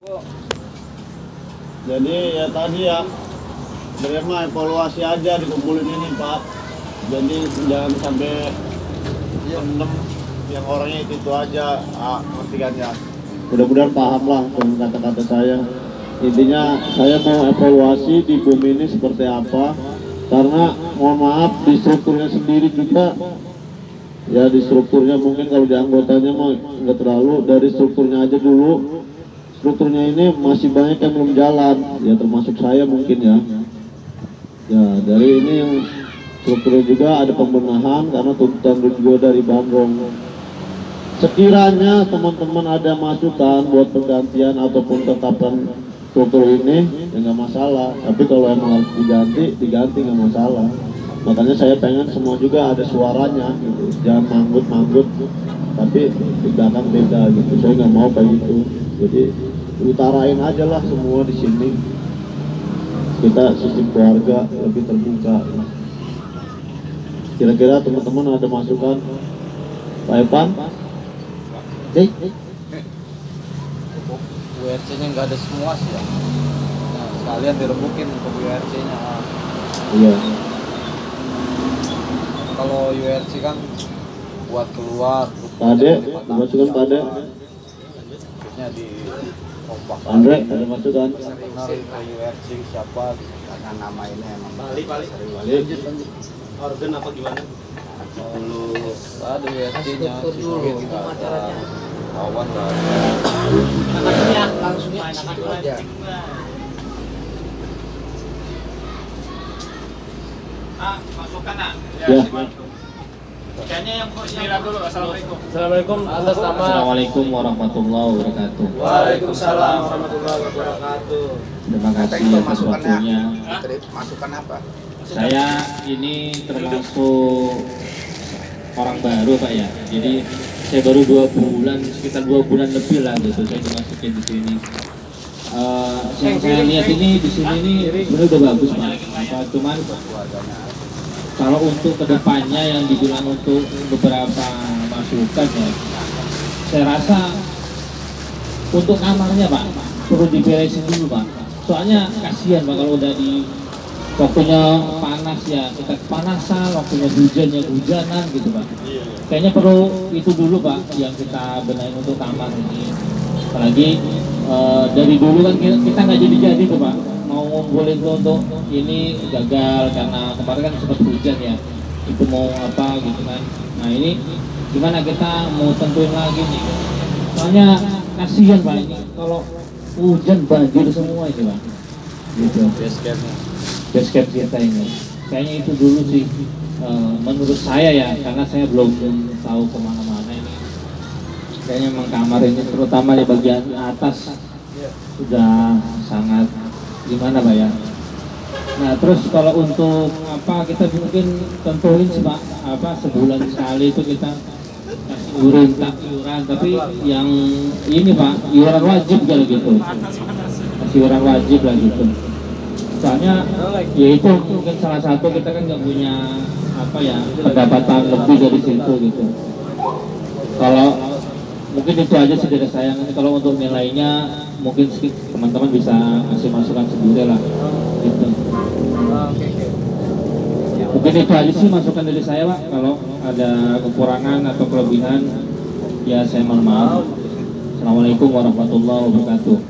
Jadi ya tadi ya, bagaimana evaluasi aja dikumpulin ini Pak. Jadi jangan sampai pendem yang orangnya itu aja, ngerti kan ya. Mudah-mudahan paham lah dengan kata-kata saya. Intinya saya mau evaluasi di bumi ini seperti apa. Karena mohon maaf di strukturnya sendiri juga, ya di strukturnya mungkin kalau di anggotanya mah nggak terlalu, dari strukturnya aja dulu. Strukturnya ini masih banyak yang belum jalan, ya termasuk saya mungkin ya. Ya dari ini yang strukturnya juga ada pembenahan karena tuntutan juga dari Bandung. Sekiranya teman-teman ada masukan buat penggantian ataupun tetapan struktur ini, ya nggak masalah. Tapi kalau emang harus diganti nggak masalah. Makanya saya pengen semua juga ada suaranya gitu, jangan manggut-manggut, tapi di belakang beda gitu. Saya nggak mau kayak gitu. Jadi utarain aja lah semua di sini. Kita sistem keluarga lebih terbuka. Kira-kira teman-teman ada masukan? Pak Evan? URC-nya nggak ada semua sih ya. Nah, sekalian direbukin untuk URC-nya. Iya. Kalau URC kan buat keluar. Pade, masukan Pade. Maksudnya di rombak. Andre, ada masukan? Kenal ke URC siapa? Karena nama ini emang. Bali. Lanjut. Organ apa gimana? Dulu ada URC-nya. Dulu acaranya. Kawan nggak ada. Anaknya langsung main situ aja. Masukkan nak. Ya. Kayaknya yang Mira dulu. Assalamualaikum. Assalamualaikum atas nama. Assalamualaikum warahmatullahi wabarakatuh. Waalaikumsalam warahmatullahi wabarakatuh. Terima kasih atas waktunya. Masukan apa? Saya ini termasuk orang baru Pak ya. Jadi saya baru 2 bulan, sekitar 2 bulan lebih lah gitu. Saya dimasukin di sini. Yang saya lihat ini di sini ini sebenarnya udah bagus Pak. Cuman kalau untuk kedepannya yang dibilang untuk beberapa masukan ya, saya rasa untuk kamarnya Pak perlu diberesin dulu Pak. Soalnya kasihan Pak kalau udah di waktunya panas ya kita kepanasan, waktunya hujan ya hujanan gitu Pak. Kayaknya perlu itu dulu Pak yang kita benahin untuk kamar ini. Apalagi dari dulu kan kita nggak jadi tuh Pak, mau ngumpulin tuh untuk ini gagal karena kemarin kan sempat hujan ya, itu mau apa gitu kan. Nah ini gimana kita mau tentuin lagi nih, soalnya kasihan Pak ini kalau hujan banjir semua itu Pak gitu. Base camp kita ini kayaknya itu dulu sih menurut saya ya, karena saya belum tahu kemana-mana ini. Kayaknya memang kamar ini terutama di bagian atas sudah sangat gimana Pak ya. Nah terus kalau untuk apa kita mungkin tentuin sih Pak, apa sebulan sekali itu kita kasih iuran, tapi yang ini Pak iuran wajib gitu, kasih iuran wajib lah gitu. Soalnya ya itu mungkin salah satu kita kan nggak punya apa ya pendapatan lebih dari situ gitu. Kalau mungkin itu aja sih dari saya. Kalau untuk nilainya mungkin teman-teman bisa kasih masukan sendiri lah gitu. Mungkin itu aja sih masukan dari saya Pak. Kalau ada kekurangan atau kelebihan ya saya mohon maaf. Assalamualaikum warahmatullahi wabarakatuh.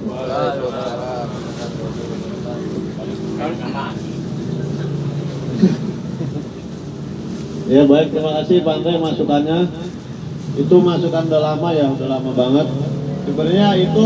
Ya baik, terima kasih Pak Andre masukannya. Itu masukan udah lama ya, udah lama banget. Sebenarnya itu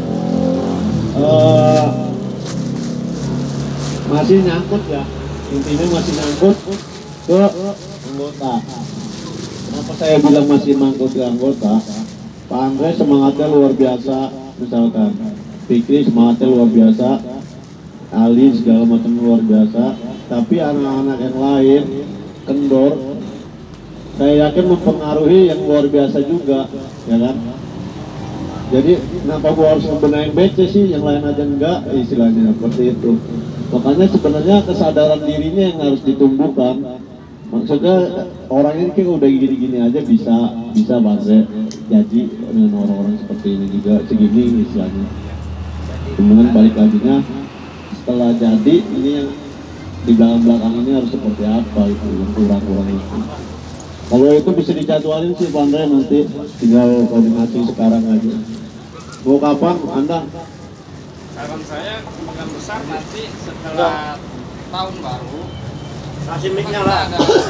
masih nyangkut ya, intinya masih nyangkut ke anggota. Kenapa saya bilang masih nyangkut ke anggota? Pak Andre semangatnya luar biasa, misalkan Fikri semangatnya luar biasa, Ali segala macam luar biasa, tapi anak-anak yang lain kendor, saya yakin mempengaruhi yang luar biasa juga, ya kan? Jadi kenapa gua harus ngebenahin BC sih, yang lain aja enggak, istilahnya seperti itu. Makanya sebenarnya kesadaran dirinya yang harus ditumbuhkan. Maksudnya orang ini kan udah gini-gini aja bisa bangga jadi dengan orang-orang seperti ini juga segini istilahnya. Kemudian balik laginya setelah jadi ini yang di belakang ini harus seperti apa itu yang kurang-kurang itu. Kalau itu bisa dijadwalin sih Pak Andre, nanti tinggal koordinasi sekarang aja. Mau kapan Anda? Saran saya kemungkinan besar nanti setelah tahun baru. Kasih mic-nya lah.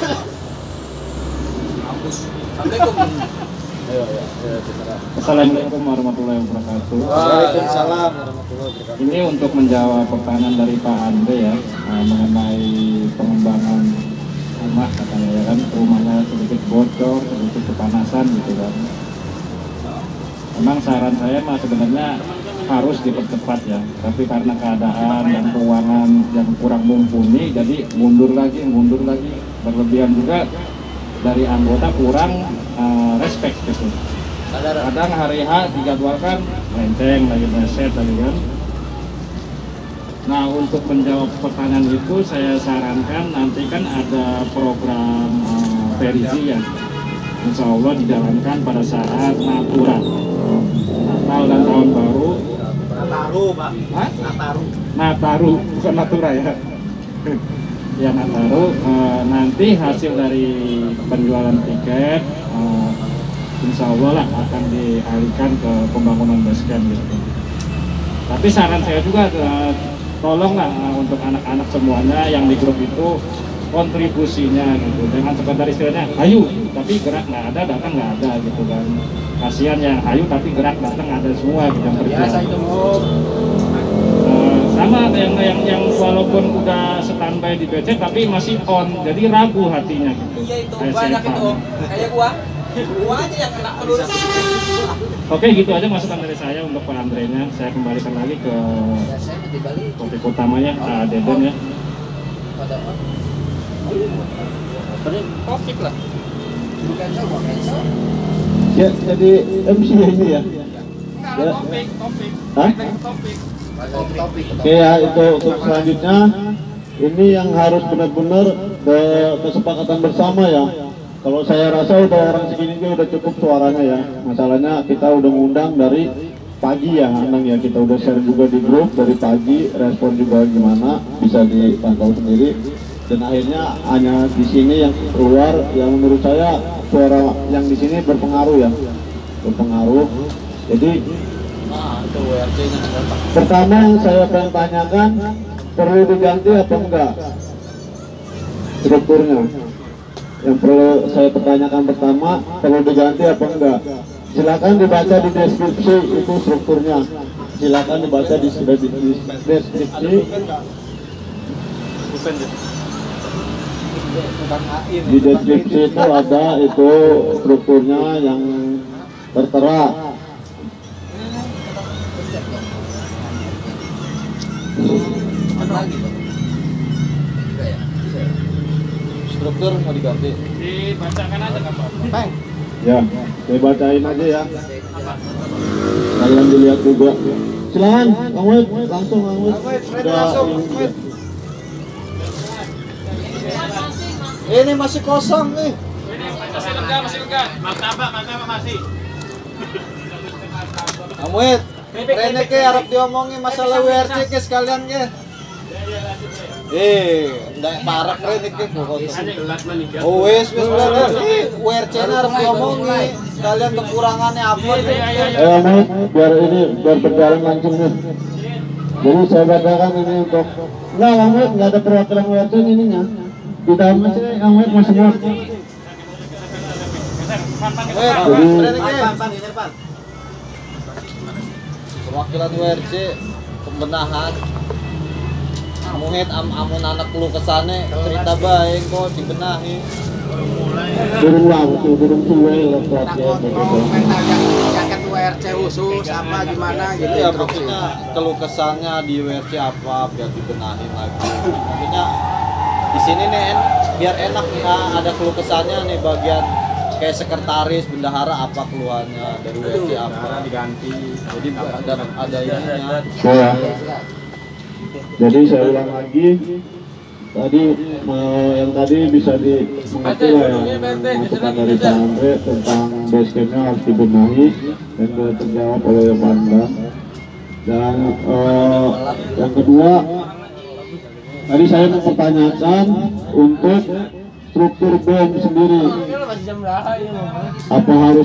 Kampus. Assalamualaikum. Assalamualaikum warahmatullahi wabarakatuh. Waalaikumsalam warahmatullahi wabarakatuh. Ini untuk menjawab pertanyaan dari Pak Andre ya, mengenai pengembangan rumah katanya ya kan, rumahnya sedikit bocor, sedikit kepanasan gitu kan. Memang saran saya mah sebenarnya harus dipercepat ya, tapi karena keadaan dan keuangan yang kurang mumpuni, jadi mundur lagi, berlebihan juga dari anggota kurang respect gitu. Kadang hari H dijadwalkan lenceng lagi, meset lagi kan. Nah, untuk menjawab pertanyaan itu saya sarankan nanti kan ada program perisi ya, insya Allah dijalankan pada saat Natal dan tahun baru. Nataru, Pak. Hah? Nataru. Nataru, bukan Natura ya. Ya Nataru, nanti hasil dari penjualan tiket insya Allah lah akan dialihkan ke pembangunan basecamp gitu. Tapi saran saya juga tolonglah untuk anak-anak semuanya yang di grup itu kontribusinya gitu, jangan sekedar istilahnya hayu tapi gerak nggak ada, datang nggak ada gitu kan. Kasihan yang hayu tapi gerak datang ada semua gitu yang Biasa itu, Om. sama yang walaupun udah standby di PC tapi masih on, jadi ragu hatinya gitu. Iya itu Kayak banyak saya itu Om. Kayak gua aja yang kena terus. Oke, gitu aja masukan dari saya untuk Pak Andre-nya. Saya kembalikan lagi ke Ya saya mau dibalik topik utamanya, Pak Deden ya. pada Topik lah. bukan saya cancel. Ya, jadi MC ini ya. Enggak, Ya. topik. Hah? Topik. Topik. Oke ya, itu untuk selanjutnya ini yang harus benar-benar kesepakatan bersama ya. Kalau saya rasa udah orang segini juga udah cukup suaranya ya. Masalahnya kita udah ngundang dari pagi ya, Anang ya. Kita udah share juga di grup dari pagi, respon juga gimana bisa dipantau sendiri. Dan akhirnya hanya di sini yang keluar, yang menurut saya suara yang di sini berpengaruh ya, berpengaruh. Jadi Nah, itu WRC-nya datang. pertama yang saya pengen tanyakan, perlu diganti apa enggak strukturnya? Yang perlu saya pertanyakan pertama, perlu diganti apa enggak? Silakan dibaca di deskripsi itu strukturnya. Silakan dibaca di deskripsi. Di deskripsi itu ada itu strukturnya yang tertera. Lagi Pak. Enggak ya? Bisa ya? Struktur mau diganti. Dibacakan aja nggak apa-apa. Ya, saya bacain aja ya. Kalian dilihat juga. Silakan, Kang Wid, langsung Kang Wid. Ini masih kosong nih. Masih lega. Martabak masih. Amuit, Rene ke harap diomongin masalah WRC ke sekalian ke. Ndak parah Rene ke kok. Oh wes berarti WRC-nya harus diomongin. Sekalian kekurangannya apa nih? Ayo Wid, biar berjalan langsung nih. Jadi saya bacakan ini untuk enggak Kang Wid, enggak ada perwakilan WRC ininya. Di dalamnya sih Kang Wid masih muat. Rene ke. Perwakilan WRC pembenahan. Muhid amun anak lu kesane cerita baik kok dibenahi. Durung lah, durung suwe lah perwakilan begitu. Jaket WRC khusus apa gimana gitu Ya maksudnya keluh kesannya di WRC apa biar dibenahin lagi. Maksudnya di sini nih biar enak nih ada keluh kesannya nih bagian kayak sekretaris bendahara apa keluhannya dari WRC apa Diganti. jadi ada ininya. Ya. Jadi saya ulang lagi. Tadi yang tadi bisa mengerti lah ya masukan dari Pak Andre tentang basecampnya harus dibenahi dan sudah terjawab oleh Pak Anda. Dan yang kedua, tadi saya mempertanyakan untuk struktur bom sendiri, apa harus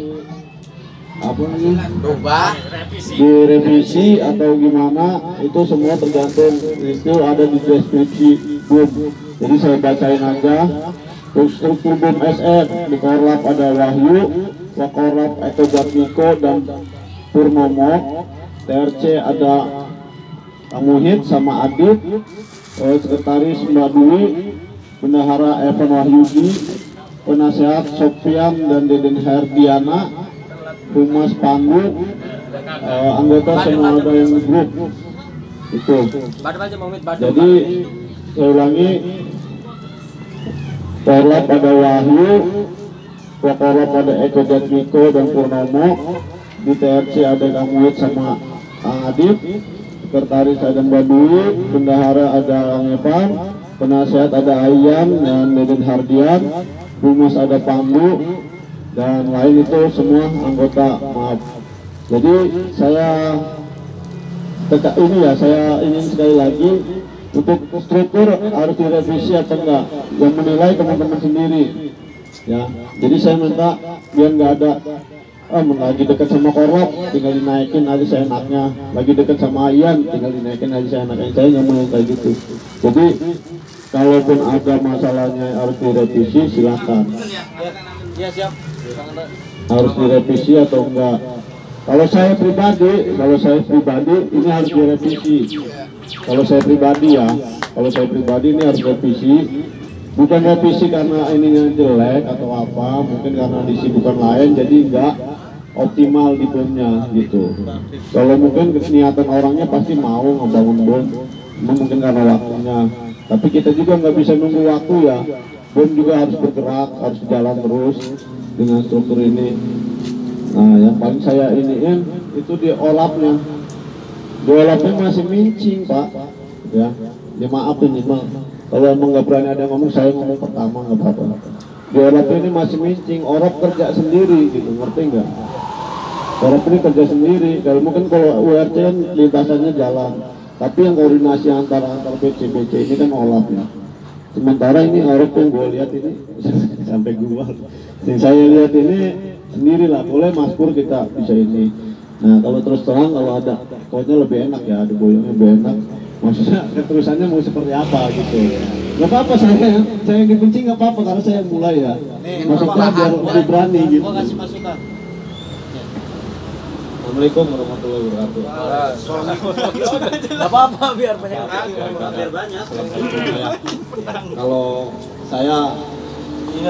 Berubah. direvisi atau gimana, itu semua tergantung, itu ada di deskripsi bom. Jadi saya bacain aja. Struktur bom SF di Korlap ada Wahyu, Wakorlap Eko Jatmiko dan Purnomo. TRC ada Muhid sama Adit, sekretaris Mbak Dwi, bendahara Evan Wahyudi, penasehat Sofian dan Deden Herdiana, Humas Pandu, anggota semua ada yang grup itu. Jadi saya ulangi, Korlap ada Wahyu, Wakorlap ada Eko Jatmiko dan Purnomo, di TRC ada Kamuit sama Adit, sekretaris ada Mbak Dwi, bendahara ada Evan, penasehat ada Ayam dan Deden Hardian, Humas ada Pandu, dan lain itu semua anggota, maaf. Jadi saya ingin sekali lagi, untuk struktur harus direvisi atau enggak, yang menilai teman-teman sendiri ya. Jadi saya minta biar nggak ada lagi dekat sama Korlap tinggal dinaikin aja seenaknya, lagi dekat sama Ian tinggal dinaikin aja seenaknya. Saya nggak mau kayak gitu. Jadi kalaupun ada masalahnya harus direvisi, silakan. Ya siap. Harus direvisi atau enggak. Kalau saya pribadi ini harus direvisi. Kalau saya pribadi ini harus revisi. Bukan revisi karena ininya jelek atau apa, mungkin karena disibukan lain jadi enggak optimal di bomnya gitu. Kalau mungkin niatan orangnya pasti mau ngebangun bom, mungkin karena waktunya. Tapi kita juga nggak bisa nunggu waktu ya. Bom juga harus bergerak, harus jalan terus dengan struktur ini. Nah, yang paling saya iniin itu di olapnya. Di olapnya masih mincing, Pak. Ya maaf ini Bang. Kalau emang nggak berani ada ngomong, saya ngomong pertama nggak apa-apa. Di olap ini masih mincing, orap kerja sendiri gitu, ngerti nggak? Orap ini kerja sendiri. Kalau mungkin kalau URC kan lintasannya jalan, tapi yang koordinasi antar BC ini kan olap ya. Sementara ini orap yang gue lihat ini sampai gua, yang saya lihat ini sendirilah. Boleh Mas Pur kita bisa ini. Nah kalau terus terang kalau ada pokoknya lebih enak ya, ada boyongnya lebih enak. Maksudnya keterusannya mau seperti apa gitu. Gak apa-apa saya yang dibenci gak apa-apa karena saya mulai ya. Maksudnya biar lebih berani gitu. Gua kasih masukan. Assalamualaikum warahmatullahi wabarakatuh. Gak apa-apa biar banyak. Biar banyak. Kalau saya ini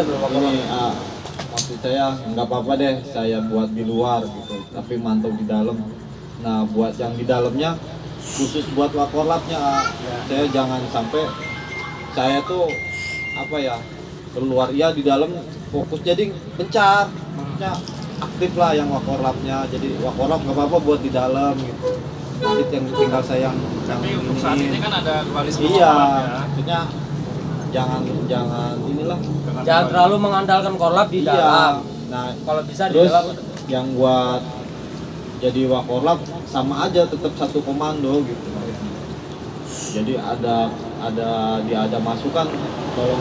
maksud saya nggak apa-apa deh saya buat di luar gitu, tapi mantau di dalam. Nah buat yang di dalamnya khusus buat Wakorlapnya, saya jangan sampai saya tuh apa ya keluar ya di dalam fokus jadi pencar, maksudnya aktif lah yang Wakorlapnya. Jadi Wakorlap nggak apa-apa buat di dalam gitu. Nanti yang tinggal saya yang Tapi untuk saat ini kan ada koalisi iya, Wakorlap ya. maksudnya jangan inilah. Jangan terlalu mengandalkan Korlap di dalam. Nah, Kalau bisa di terus dalam. yang buat jadi Wakorlap sama aja tetap satu komando gitu. Jadi ada masukan tolong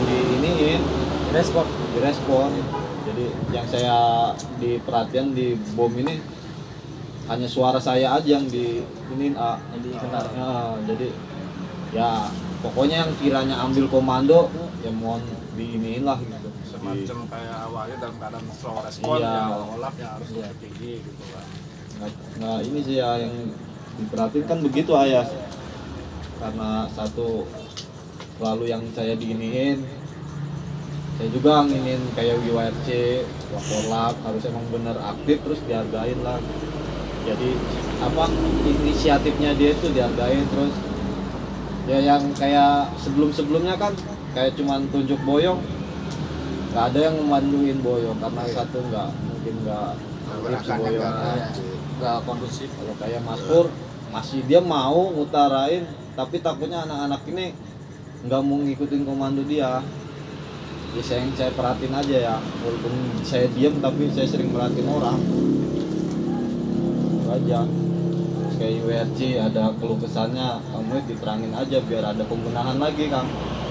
direspon. Jadi yang saya diperhatian di bom ini hanya suara saya aja yang dikenal. Jadi ya pokoknya yang kiranya ambil komando ya mohon diiniin lah gitu. Semacam kayak awalnya dalam keadaan slow respon Iya. ya Wakorlap yang harus lebih tinggi gitu kan. Nah ini sih ya yang diperhatiin kan begitu Ayas, karena satu lalu yang saya diiniin, saya juga nginin kayak WRC, Wakorlap harus emang bener aktif terus dihargain lah. Jadi apa inisiatifnya dia itu dihargain terus. Ya yang kayak sebelumnya kan kayak cuman tunjuk boyong, nggak ada yang memanduin boyong karena satu nggak aktif si boyongnya, nggak kondusif. Kalau kayak Mas Pur masih dia mau ngutarain, tapi takutnya anak-anak ini nggak mau ngikutin komando dia. Ya saya perhatiin aja ya, walaupun saya diam tapi saya sering perhatiin orang. Itu aja. kayak WRC ada keluh kesahnya, kamu diterangin aja biar ada pembenahan lagi Kang.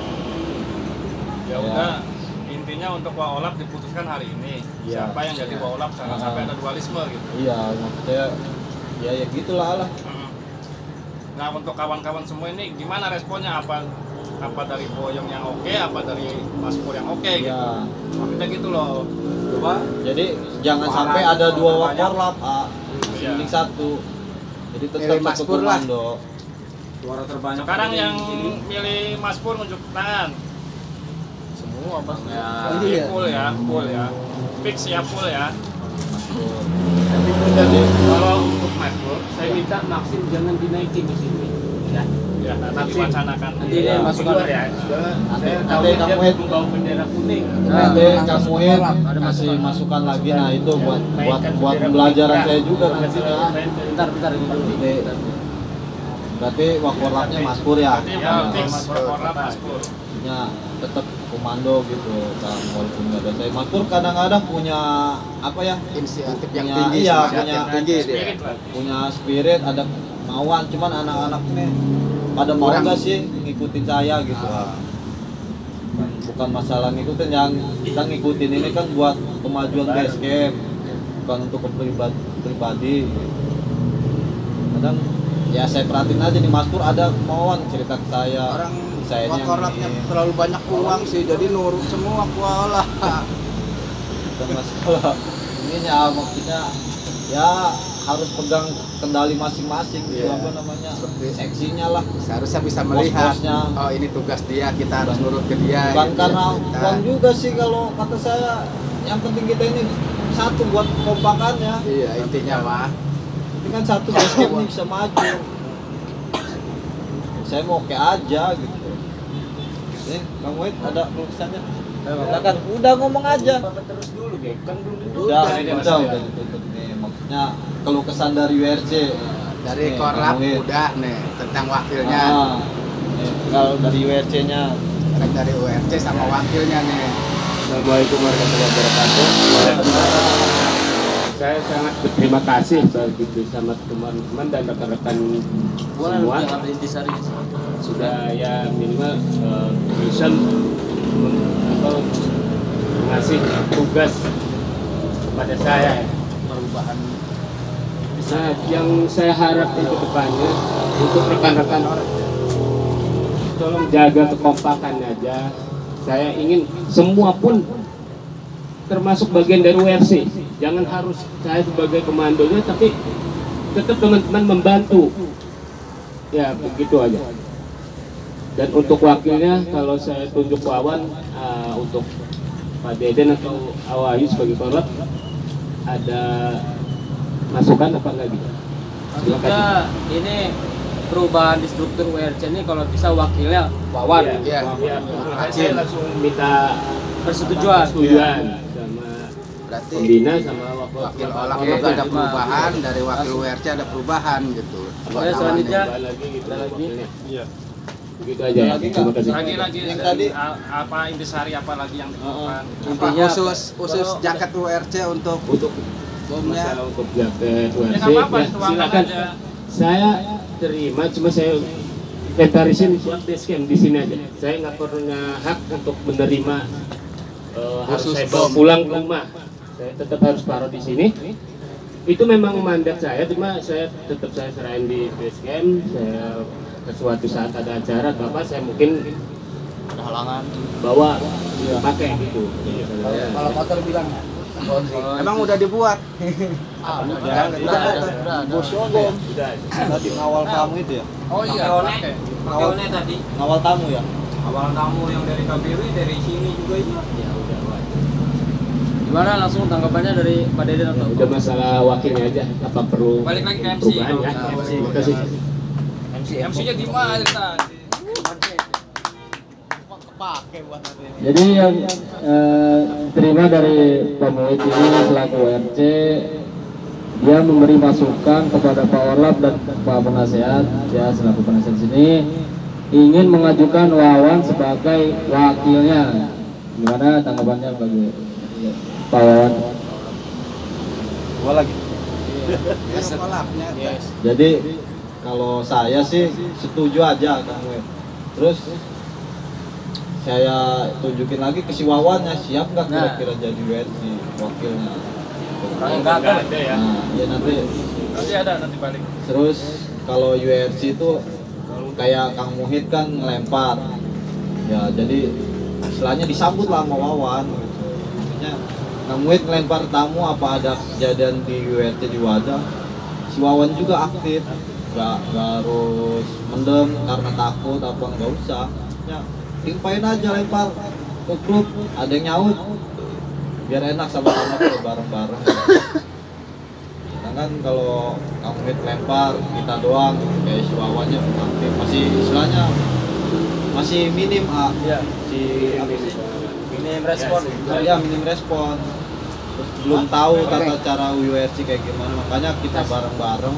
Ya udah, intinya untuk Waolab diputuskan hari ini. Iya. Siapa yang jadi Waolab jangan sampai ada dualisme gitu. Iya, maksudnya ya gitulah lah. Nah untuk kawan-kawan semua ini gimana responnya, apa dari Boyong yang oke, apa dari Mas Pur yang oke gitu. Ya. Maksudnya gitu loh. Coba. Jadi jangan sampai ada dua wakorlap, mending satu. Jadi tetap Milih Mas satu Pur lah. komando. Suara terbanyak. Sekarang yang milih Mas Pur nunjuk tangan. Semua pasti. Ya, full ya. Fix ya full ya. Jadi kalau untuk Mas Pur, saya minta Maxim jangan dinaikin di sini. Ya. Ya, nanti diwacanakan. Nanti dia masuk luar ya. Saya tahu dia kamu membawa bendera kuning. Nanti kamu kasih masukan lagi, nah itu buat pembelajaran saya juga nantinya. Bentar ini dulu. Berarti wakorlapnya Mas Pur ya? Ya, fix Wakorlap Mas Pur. Ya, tetap komando gitu kan, walaupun nggak ada saya. Mas Pur kadang-kadang punya apa ya? Inisiatif yang Punya- tinggi, iya, semangat yang punya tinggi dia. Spirit lah. Punya spirit, ada kemauan, cuman anak-anak ini pada mau Kurang. nggak sih ngikutin saya gitu. Bukan masalah ngikutin, yang kita ngikutin ini kan buat kemajuan base camp, bukan untuk pribadi. Kadang ya saya perhatiin aja nih Mas Pur ada kemauan cerita ke saya. Orang Sayanya wakorlapnya ini. terlalu banyak uang sih, jadi nurut semua kuala. Bukan masalah ininya, maksudnya ya harus pegang kendali masing-masing gitu, Iya. apa namanya, Seperti- seksinya lah. Seharusnya bisa melihat, Bos-bosnya. oh ini tugas dia, kita harus nurut ke dia. Bukan gitu, karena kita. uang juga sih kalau kata saya, yang penting kita ini satu buat kompakannya. Iya, intinya mah. Ini kan satu base camp nih bisa maju. Saya mau oke aja gitu. Nih, Bang Wid ada kelusannya? Silakan, udah ngomong aja. Terus dulu, Gek. Kan belum Udah ditutup nih. Maksudnya keluh kesan dari WRC. Dari Nih, Korlap Bang Wid. udah nih tentang wakilnya. Nih, kalau dari WRC-nya. Sekarang dari URC sama wakilnya nih. Assalamualaikum warahmatullahi wabarakatuh. Saya sangat berterima kasih begitu sama teman-teman dan rekan-rekan semua. Sudah ya minimal bisa mengasih tugas kepada saya. Perubahan Nah, yang saya harap ke depannya untuk rekan-rekan tolong jaga kekompakan aja. Saya ingin semua pun termasuk bagian dari WRC. Jangan harus saya sebagai komandonya, tapi tetap teman-teman membantu. Ya begitu aja. Dan untuk wakilnya kalau saya tunjuk Wawan untuk Pak Deden atau Awayu sebagai korlap, ada masukan apa enggak gitu? Maksudnya ini perubahan di struktur WRC ini kalau bisa wakilnya Wawan. Iya. Saya langsung minta Persetujuan. sama berarti pembina sama wakil Olak juga ada perubahan, dari wakil WRC ada perubahan gitu. Oke, selanjutnya lagi gitu lagi. Iya. begitu aja ya. Terima kasih. Lagi Yang tadi. apa intisari apa lagi yang dilakukan? Intinya khusus jaket WRC untuk bomnya. Masalah untuk jaket Ya WRC, nggak apa-apa, ya, dituangkan silakan. aja. Saya terima, cuma saya inventarisin buat basecamp di sini aja. Saya nggak punya hak untuk menerima harus Khusus saya bawa bom. pulang ke rumah. Saya tetap harus taruh di sini. Itu memang mandat saya, cuma saya tetap saya serahin di basecamp. Saya ke suatu saat ada acara atau apa, saya mungkin Ada halangan. bawa pakai gitu. Kalau motor bilang emang udah dibuat. Bos Yogom. Tadi ngawal tamu itu ya? Oh iya, pakai. Ngawal tadi. ngawal tamu ya? Awal tamu yang dari KBW dari sini juga iya. Ya udah. Gimana langsung tanggapannya dari Pak Deden atau? Udah masalah wakilnya aja, apa perlu Balik lagi ke MC. perubahan ya? Terima kasih. MC-nya di mana tadi? Jadi yang terima dari Pak Muhid ini selaku RC, dia memberi masukan kepada Pak Orlap dan Pak Penasehat, ya selaku penasehat sini, ingin mengajukan Wawan sebagai wakilnya. Gimana tanggapannya bagi Pak Wawan? Gua lagi. kolapnya. Jadi kalau saya sih setuju aja Kang Wet. Terus saya tunjukin lagi ke si Wawannya, siap nggak kira-kira jadi WRC wakilnya? Enggak Nggak ada ya. Nah, ya nanti. Nanti ada nanti balik. Terus kalau URC itu kayak Kang Muhid kan ngelempar, ya jadi istilahnya disambut lah sama Wawan. Maksudnya Kang Muhid ngelempar tamu apa ada kejadian di URC di Wadah, si Wawan juga aktif, nggak harus mendem karena takut apa nggak usah. Ya, timpain aja lempar ke grup, ada yang nyaut, biar enak sama-sama kalau bareng-bareng. Kan kalau Kang Muhid lempar kita doang kayak si Wawannya aktif, masih istilahnya masih minim Iya. si apa sih Minim respon. ya minim respon, terus belum tahu tata cara URC kayak gimana, makanya kita bareng-bareng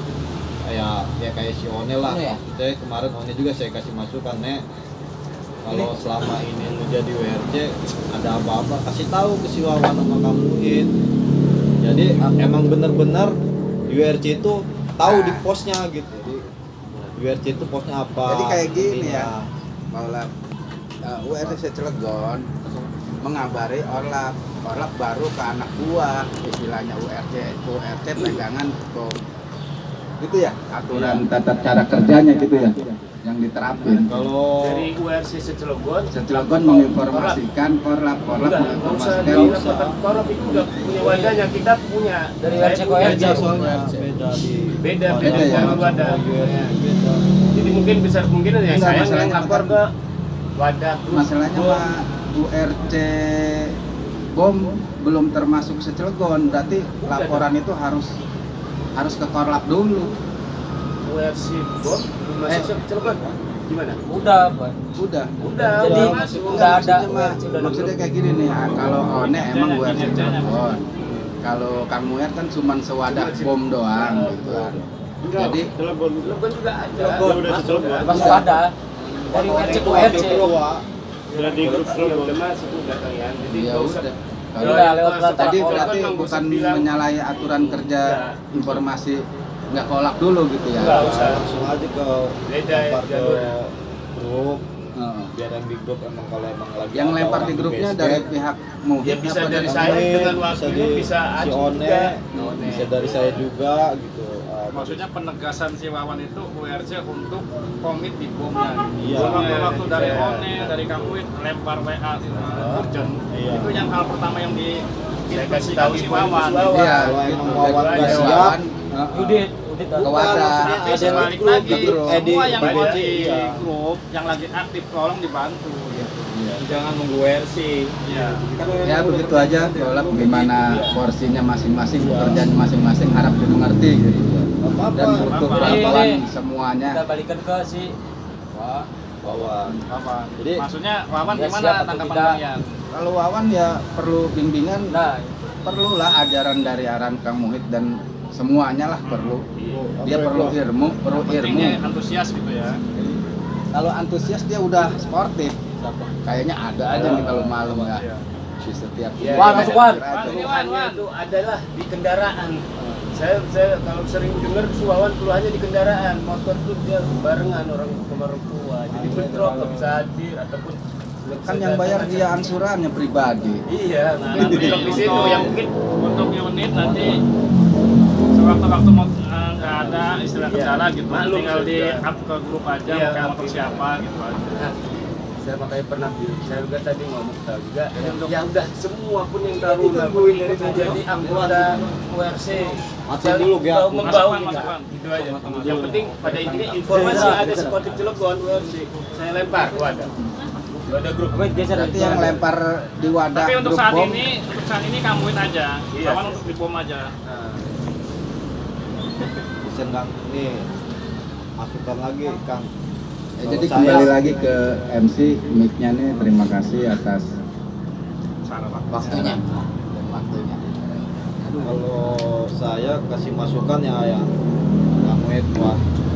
ya kayak si One lah. Maksudnya kemarin One juga saya kasih masukan, Nek, kalau selama ini lu jadi WRC ada apa-apa kasih tahu ke si Wawan sama Kang Muhid. Jadi emang bener-bener URC itu tahu di posnya gitu. Jadi URC itu posnya apa? Jadi kayak gini intinya. ya, Orlap URC Cilegon mengabari Orlap baru ke anak buah, istilahnya URC pegangan ketum. Gitu ya aturan tata cara kerjanya gitu ya yang diterapin. Kalau Dari URC Cilegon menginformasikan Orlap menginformasikan Korlap itu udah punya wadahnya, kita punya Dari URC ke URC. soalnya beda di beda ya? wadah. beda. Jadi mungkin ya Enggak, saya masalahnya lapor kan- ke wadah grup. masalahnya Bom. Pak URC BOM belum termasuk Cilegon, berarti laporan itu harus ke Korlap dulu. URC Bom masuk Cilegon. Gimana? Udah, Pak. Udah. Jadi masuk. udah ada Maksudnya kayak gini nih, kalau One emang URC Cilegon. Kalau Kang Muher kan cuma sewadah bom doang gitu kan. Jadi Cilegon juga ada. udah di Cilegon. masuk ada dari URC ke URC. Sudah di grup Cilegon. Udah masuk udah kalian. Jadi ya nggak usah. udah. Udah lewat Tadi Korlap berarti kan nggak usah bukan bilang. menyalahi aturan kerja informasi, nggak kolak dulu gitu ya. Nggak usah. Langsung aja ke Beda ya, lempar ke jalurnya. grup, Heeh. biar yang di grup emang kalau emang lagi Yang ada lempar orang di grupnya base dari camp, pihak Ya Muhid bisa apa dari dari saya Amin, dengan bisa wakilnya di bisa si Aji One, juga. bisa dari saya juga gitu. Maksudnya penegasan si Wawan itu URC untuk komit di bomnya. Iya. Waktu dari Iya. One, dari Kang Wit lempar WA urgent. Iya. Itu yang hal pertama yang Saya kasih diinstruksikan tahu si si Wawan. Wawan. Iya, Kalau gitu. emang Wawan Dari nggak siap, Wawan, Udit ke Bukan, wadah. maksudnya Tapi ada sebalik grup, lagi, grup. semua yang di ada BC, di iya. grup yang lagi aktif tolong dibantu. Jangan nunggu WRC. Iya. Ya begitu aja, Kolap gimana porsinya masing-masing, pekerjaan masing-masing harap dimengerti gitu. Nggak apa-apa. Dan butuh Apa-apa. bantuan Ini semuanya. kita balikan ke si Wah, Wawan. Wawan. Jadi maksudnya Wawan dia gimana siap atau tanggapan tidak? kalian? Kalau Wawan ya perlu bimbingan, nah perlulah ajaran dari Aran Kang Muhid dan semuanya lah perlu. Dia Apa perlu itu? ilmu, perlu Pentingnya ilmu. antusias gitu ya. Kalau antusias dia udah sportif. Kayaknya ada aja nih kalau malam ya. Di setiap Wan, masuk, Wan. Keluhannya itu adalah di kendaraan. Saya kalau sering dengar Wawan keluhannya di kendaraan, motor tuh dia barengan orang tua. Jadi bentrok nggak bisa hadir ataupun kan yang bayar dia angsurannya pribadi. Iya, Nah, nanti nanti di situ yang mungkin untuk unit nanti sewaktu-waktu nggak ada istilah kendala gitu, Maklum, tinggal di sudah. up ke grup aja Iya, pakai up motor gitu. siapa gitu aja. Nah, saya makanya pernah saya juga tadi ngomong tahu juga ya udah semua pun yang taruna pun menjadi anggota URC Matiin dulu, Gak. tahu membawa Masukan, kita masukan. gitu aja yang penting pada intinya informasi ada sportif Cilegon URC saya lempar wadah grup Berarti yang lempar di wadah Tapi untuk grup saat bom. ini kamuin aja, Iya. Wawan untuk di bom aja. Bisa nggak nih masukkan lagi Kang. Kalau Jadi saya- kembali lagi ke MC mic-nya nih, terima kasih atas Salah Pak. waktunya. Waktunya. Kalau saya kasih masukan ya yang kamu buat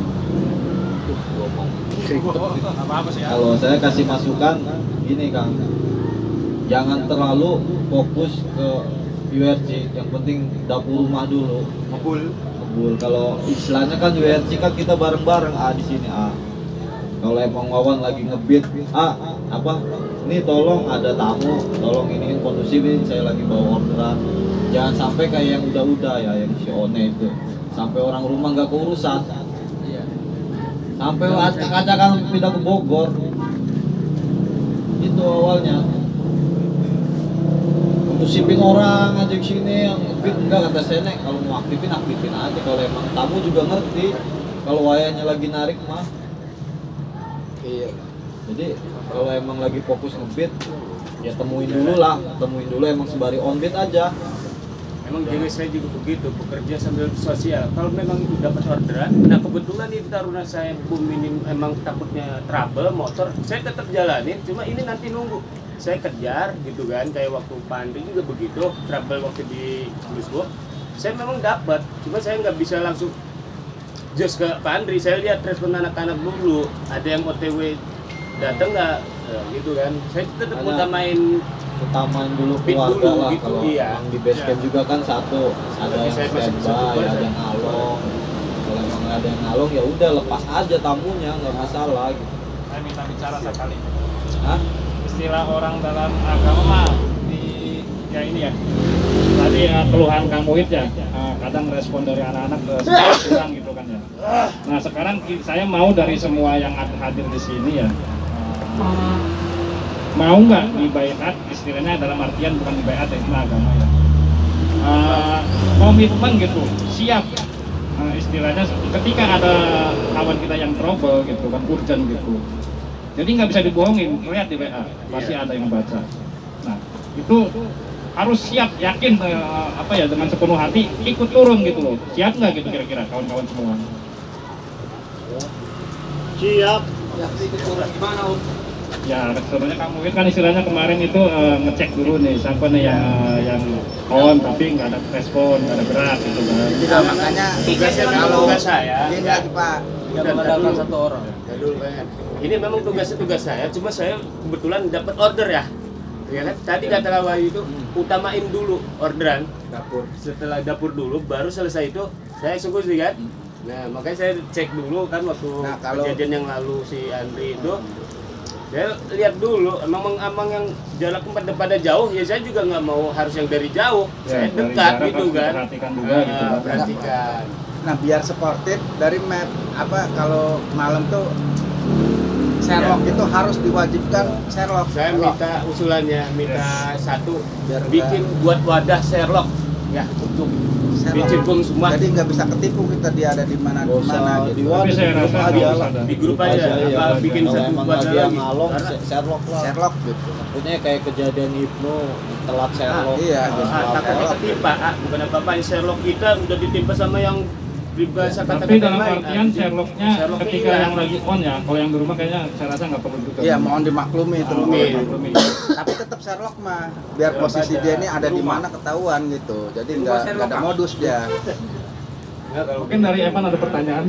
Apa-apa sih ya. kalau saya kasih masukan gini Kang, jangan terlalu fokus ke URC, yang penting dapur rumah dulu. Ngebul. Kalau istilahnya kan URC kan kita bareng-bareng di sini Kalau emang Wawan lagi ngebeat, ini tolong ada tamu, tolong iniin kondusifin, saya lagi bawa orderan. Jangan sampai kayak yang udah ya, yang si One itu, sampai orang rumah nggak keurusan. Sampai acak-acakan pindah ke Bogor. Itu awalnya. Kondusifin orang aja ke sini, yang ngebeat enggak kata saya, Nek, kalau mau aktifin aja. Kalau emang tamu juga ngerti, kalau wayanya lagi narik mah. Iya. Jadi kalau emang lagi fokus ngebeat, ya temuin dulu emang sembari on beat aja. Memang jadi saya juga begitu, bekerja sambil sosial. Kalau memang itu dapat orderan, nah kebetulan ini Taruna saya minim, emang takutnya trouble motor, saya tetap jalanin. Cuma ini nanti nunggu saya kejar gitu kan, kayak waktu Pandri juga begitu, trouble waktu di Bluesbook. Saya memang dapat, cuma saya nggak bisa langsung just ke Pandri. Saya lihat respon anak-anak dulu, ada yang OTW datang nggak, gitu kan. Saya tetap utamain dulu beat keluarga dulu, lah. gitu, Kalau iya. yang di basecamp juga kan satu, ada yang Saya masih bisa standby, berbuat, ada saya. yang ngalong. Kalau emang nggak ada yang ngalong ya udah lepas aja tamunya, nggak masalah gitu. Saya minta bicara sekali. Hah? Istilah orang dalam agama mah ya ini ya. Tadi keluhan Kang Muhid ya, kadang respon dari anak-anak kurang gitu kan ya. Nah sekarang saya mau dari semua yang hadir di sini ya, mau nggak dibaiat, istilahnya dalam artian bukan dibaiat ya, istilah agama ya, komitmen gitu, siap, istilahnya ketika ada kawan kita yang trouble gitu kan, urgent gitu, jadi nggak bisa dibohongin, lihat di WA pasti ada yang baca. Nah itu harus siap, yakin dengan sepenuh hati ikut turun gitu loh. Siap nggak gitu kira-kira kawan-kawan semua? Siap. Gimana, Om? Ya, sebenarnya kamu kan istilahnya kemarin itu ngecek dulu nih siapa nih yang on tapi nggak ada respon, nggak ada gerak gitu kan. Nah, makanya kalau tugas saya ini lagi Pak, Tidak mengandalkan satu orang. ya dulu kan. Ini memang tugas saya, cuma saya kebetulan dapat order ya. Ya kan? Tadi kata Lawa itu utamain dulu orderan dapur. Setelah dapur dulu baru selesai itu saya eksekusi kan. Nah, makanya saya cek dulu kan waktu kejadian yang lalu si Andri itu. Saya lihat dulu, emang yang jarak pada jauh, ya saya juga nggak mau harus yang dari jauh, Ya, saya dekat dari gitu kan. perhatikan juga gitu kan. Perhatikan. nah biar sportif dari map kalau malam tuh Sherlock itu harus diwajibkan Sherlock. Saya minta usulannya, minta satu Biar bikin buat wadah Sherlock ya untuk dicipung semua. Jadi nggak bisa ketipu kita dia ada di mana Nggak usah gitu. di WA, Tapi di saya grup rasa aja nggak lah. usah Di grup aja, ya. apa bikin Kalau satu emang wadah lagi yang lagi. ngalong, Karena- Sherlock lah. Sherlock gitu. Takutnya kayak kejadian Ibnu telat Sherlock. iya, takutnya ketimpa, bukan apa-apa. Sherlock kita udah ditimpa sama yang dibahasa Tapi kata-kata dalam lain. artian Sherlocknya Sherlock ketika hilang. yang lagi on ya, kalau yang di rumah kayaknya saya rasa nggak perlu juga. Iya, mohon dimaklumi itu. Maklumi. Tapi tetap Sherlock mah biar posisi dia ini ada di mana ketahuan gitu. Jadi nggak ada modus dia. Mungkin dari Evan ada pertanyaan.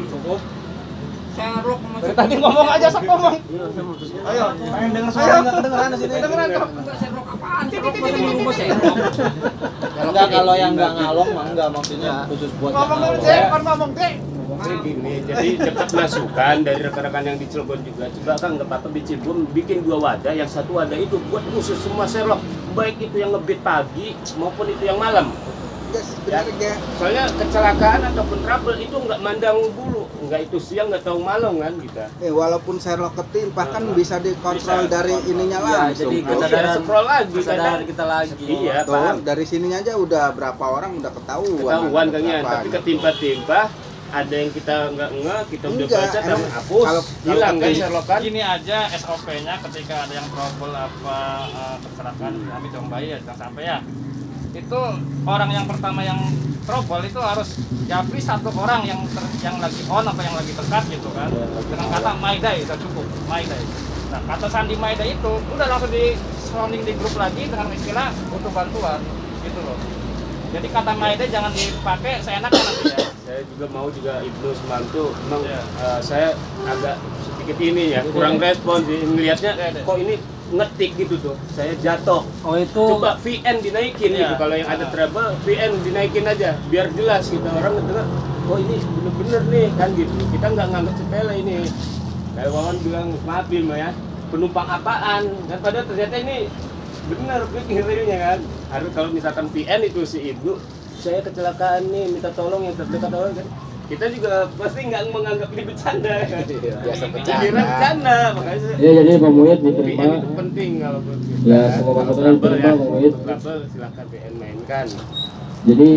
Sherlock Dari tadi ngomong aja sok ngomong. Ayo, pengen dengar suara nggak kedengeran di sini. Kedengeran kok. Sherlock apaan? Sherlock masa ngomong Sherlock. Enggak, kalau yang nggak ngalong mah enggak, maksudnya khusus buat yang ngalong. Jadi gini, jadi dapat masukan dari rekan-rekan yang di Cilegon juga. Coba kan nggak apa-apa di Cibun bikin 2 wadah, yang satu wadah itu buat khusus semua Sherlock, baik itu yang ngebit pagi maupun itu yang malam. Yes, benar ya. Soalnya kecelakaan ataupun trouble itu nggak mandang bulu, nggak itu siang nggak tahu malam kan kita. Walaupun Sherlock ketimpa kan bisa dikontrol Bisa dari dikontrol. ininya Iya, langsung. jadi Tuh. kesadaran- scroll lagi Kesadaran kadang. kita lagi. Iya, Tuh, paham. dari sininya aja udah berapa orang udah ketahuan. Ketahuan kan ya, Berapa tapi gitu. ketimpa-timpa ada yang kita nggak kita udah Enggak, baca dan emang hapus, kalau hilang kan ketim- Sherlock kan. Gini aja SOP-nya ketika ada yang trouble kecelakaan kami dong bayi ya jangan sampai ya. Itu orang yang pertama yang trouble itu harus japri satu orang yang lagi on atau yang lagi dekat gitu kan. Dengan kata Mayday udah cukup, Mayday. Nah, kata sandi Mayday itu udah langsung di sounding di grup lagi dengan istilah butuh bantuan gitu loh. Jadi kata Mayday jangan dipakai seenaknya nanti ya. Saya juga mau Ibnu Semantu, memang Iya. saya agak sedikit ini ya kurang respon sih melihatnya Iya. kok ini ngetik gitu tuh, saya jatuh. Oh itu Coba VN dinaikin gitu, Iya. kalau yang ada trouble VN dinaikin aja biar jelas gitu, orang ngedengar oh ini bener-bener nih kan gitu, kita nggak nganggap sepele ini. Kayak Wawan bilang maaf Bim ya, penumpang apaan, dan padahal ternyata ini bener reviewnya kan. Harus kalau misalkan VN itu si ibu, saya kecelakaan nih minta tolong yang terdekat orang kan, kita juga pasti nggak menganggap ini bercanda kan. Biasa Kira bercanda, makanya saya Ya jadi Pak Muhid VN diterima. itu penting kalau buat kita. Ya, semua Kalau masukan trouble diterima, Bang Muhid. trouble silakan VN mainkan. Jadi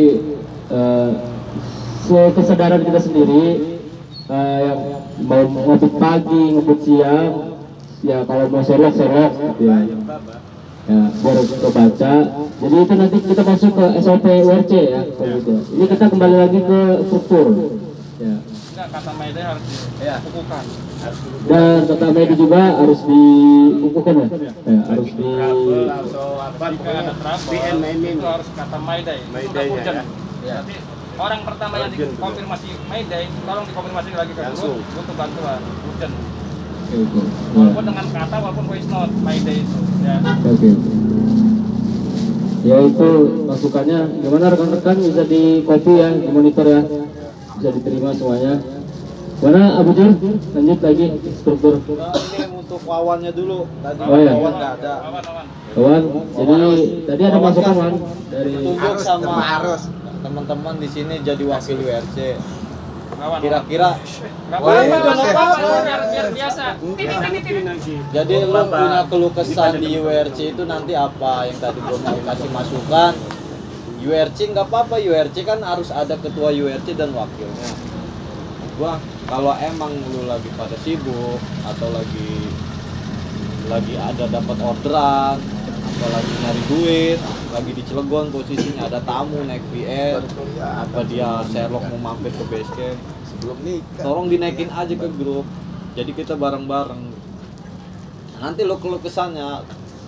kesadaran kita sendiri yang mau ngebut pagi, ngebut siang, ya kalau mau serok gitu ya. Ya, biar kita baca. Jadi itu nanti kita masuk ke SOP URC ya, kalau gitu. Ini kita kembali lagi ke struktur. Ya. Enggak, kata Mayday harus dikukuhkan. Dan kata media juga harus dikukuhkan ya. Ya, harus di Trouble atau apa Jika ada trouble, VN mainin. itu harus kata Mayday. Mayday Itu urgent. ya. Nanti orang pertama yang Urgent, dikonfirmasi Mayday, tolong dikonfirmasi lagi ke Langsung. grup untuk bantuan urgent. Oke. Walaupun dengan kata, walaupun voice note Mayday itu. Ya. Oke. Ya itu masukannya. Gimana rekan-rekan, bisa di copy ya, di monitor ya, bisa diterima semuanya. Mana Abu Jur? Lanjut lagi struktur. Nah, ini untuk Wawannya dulu. Tadi Oh, iya. Wawan nggak ada. Awan. Kawan, jadi tadi ada masukan Wan dari Tunjuk sama harus. teman-teman di sini jadi wakil WRC. Awan. Kira-kira Nggak Wah, apa-apa, udah nggak nggak apa-apa, apa-apa. biar biasa. jadi lu punya keluh kesah di URC itu nanti apa yang tadi gua mau kasih masukan. URC nggak apa-apa, URC kan harus ada ketua URC dan wakilnya. Gua kalau emang lu lagi pada sibuk atau lagi ada dapat orderan atau lagi nyari duit, lagi di Cilegon posisinya ada tamu naik VN, apa dia Sherlock mau mampir ke base camp, Sebelum nikah. tolong dinaikin aja ke grup, jadi kita bareng-bareng. Nanti lu keluh kesannya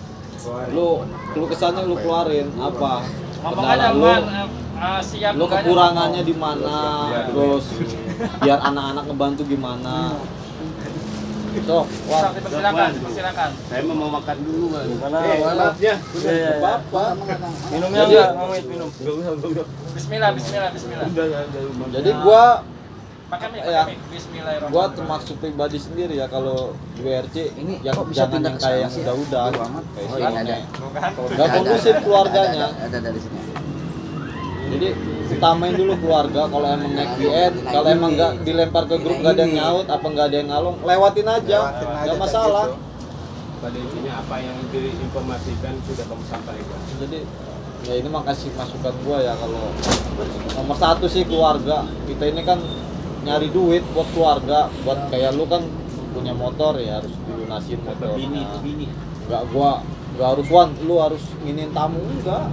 lu keluarin apa Ngomong kendala aja, lu, Man, siap. lu enggaknya kekurangannya ngomong. di mana, terus biar anak-anak ngebantu gimana. So, wah, Silakan. Saya mau makan dulu Mas. Mana, mana? Maaf ya. Iya, iya. apa-apa. Minumnya Jadi- enggak? Mau minum. Bismillah. Jadi gua Pakai mic, Ya. Bismillahirrahmanirrahim. gua termasuk pribadi sendiri ya kalau WRC Ini yang kok bisa jangan pindah yang ke kayak yang sana sih? udah-udah Bodo amat. kayak Oh, ini si ada. One. Bukan. Nggak kondusif keluarganya. Ada dari sini. Jadi utamain dulu keluarga. Kalau emang naik VN, kalau emang nggak dilempar ke grup nggak ada yang nyaut, apa nggak ada yang ngalung, lewatin aja, nggak masalah. Pada intinya apa yang diinformasikan sudah kamu sampaikan. Jadi ya ini makasih masukan gua ya, kalau nomor satu sih keluarga. Kita ini kan nyari duit buat keluarga, buat kayak lu kan punya motor ya harus dilunasin motornya. Nggak harus lu harus nginin tamu, enggak.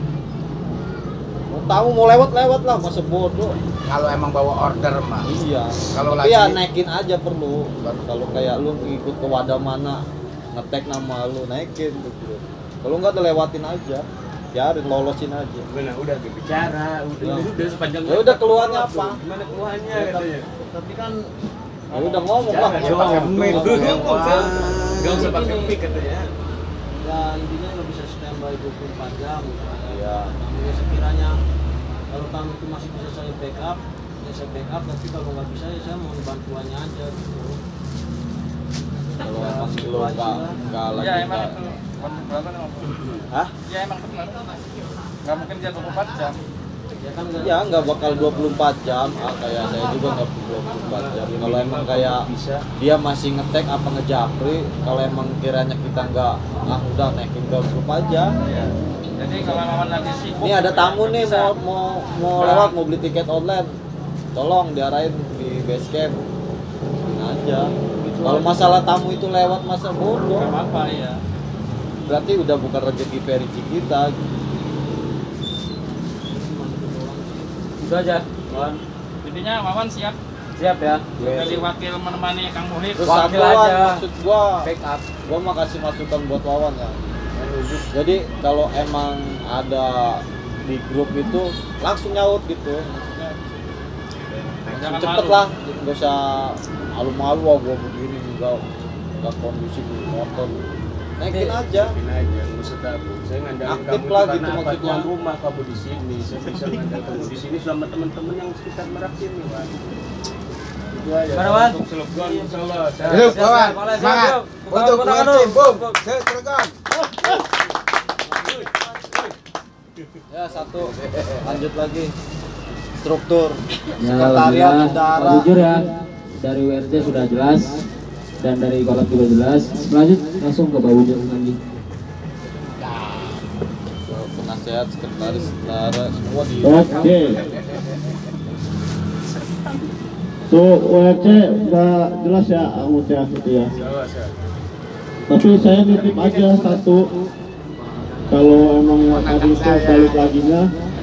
Tamu mau lewat lah, masa bodoh. Kalau emang bawa order mah. Iya. Kalau Tapi ya lagi- naikin aja perlu. Kalau kayak lu ikut ke wadah mana, ngetek nama lu, naikin gitu. Kalau enggak lewatin aja. Biarin lolosin aja. Benar, udah bicara, Ya. udah sepanjang. Ya udah, keluhannya apa? Gimana keluhannya Ya, katanya? Tapi kan ya udah ngomong lah. Jangan pakai mic dulu. Wah. Enggak usah pakai mic katanya. Ya intinya nggak bisa standby 24 jam. Iya. Ya, sekiranya kalau tamu itu masih bisa saya backup, ya saya backup. Tapi kalau nggak bisa ya saya mohon bantuannya aja gitu. Kalau Ya, emang lu situasi lah. enggak lagi. Ya emang nggak- itu. Berapa nih? Hah? Ya emang benar. Nggak mungkin dia 24 jam. Ya kan nggak. Ya nggak bakal 24 jam, kayak saya juga nggak 24 jam. Kalau emang kayak dia masih ngetek apa ngejapri, kalau emang kiranya kita nggak, udah naikin ke grup aja. Jadi kalau Maman lagi sibuk. Ini ada tamu nih bisa. mau lewat, mau beli tiket online, tolong diarahin di base camp. Nah, aja. Kalau masalah tamu itu lewat masa bodoh, Nggak apa-apa ya. berarti udah bukan rezeki versi kita. Itu aja. Wan. Intinya Maman siap Siap ya. jadi wakil menemani Kang Muhid. Terus Wakil satuan, aja. maksud gua Backup. gua mau kasih masukan buat Wawan ya. Jadi kalau emang ada di grup itu langsung nyaut gitu, maksudnya Jangan cepet malu. lah, nggak usah malu-malu, wah gua begini nggak kondusif di motor. naikin aja. Nggak usah takut. Saya ngandalin Aktif kamu lah itu gitu karena apa? maksudnya. Tuan rumah kamu di sini. Saya bisa ngandalin kamu di sini sama teman-teman yang sekitar Merak sini, Wan. Itu aja. Gimana, Wan? Untuk Cilegon, insyaallah. Hidup kawan, Boleh, semangat siap, untuk Buka, URC, dulu. boom, saya Cilegon. Ya satu, lanjut lagi. Struktur Ya, sekretariat alhamdulillah, bendahara. jujur ya, dari WRC sudah jelas dan dari Korlap juga jelas. Lanjut langsung ke Pak Wujud lagi. Penasehat, sekretaris, bendahara, semua di. Oke. Tuh URC udah jelas ya Angus ya gitu ya. Insyaallah, Syah. Tapi saya nitip aja satu, kalau emang yang tadi itu balik laginya,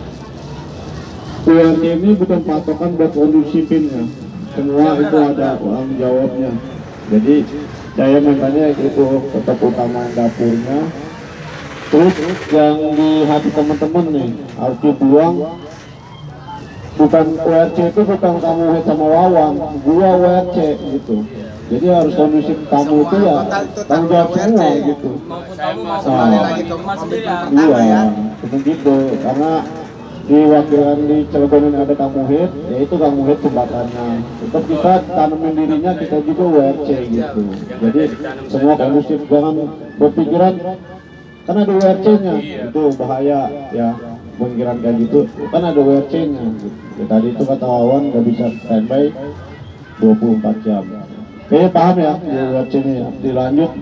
URC ini bukan patokan buat kondusifin ya. Semua itu ada tanggung jawabnya. Jadi saya mintanya itu tetap utamain dapurnya. Terus yang di hati teman-teman nih harus dibuang. Bukan WRC itu bukan kamu sama Wawan, gua WRC gitu. Jadi harus kondusif tamu itu ya tanggung jawab semua gitu. Maupun kamu mau Nah, kembali lagi ke rumah sendiri ya. Iya, itu gitu. Karena diwakilkan di Cilegon ini ada Kang Muhid, ya itu Kang Muhid jembatannya. Tetap kita tanamin dirinya, kita juga WRC gitu. Jadi semua kondusif, jangan berpikiran kan ada WRC-nya, itu bahaya ya. Pemikiran kayak gitu, kan ada WRC-nya gitu. Ya, tadi itu kata Wawan nggak bisa standby 24 jam. Kayaknya paham ya, WRC-nya ya. Dilanjut.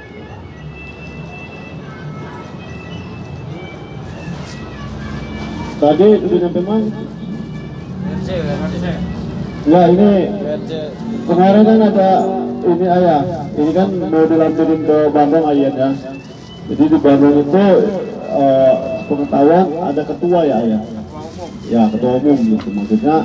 Tadi udah nyampe mana? Enggak, ini kemarin kan ada ini ayah. Ini kan mau dilanjutin ke Bandung ayah ya. Jadi di Bandung itu pengetahuan ada ketua ya ayah. Ya ketua umum gitu maksudnya.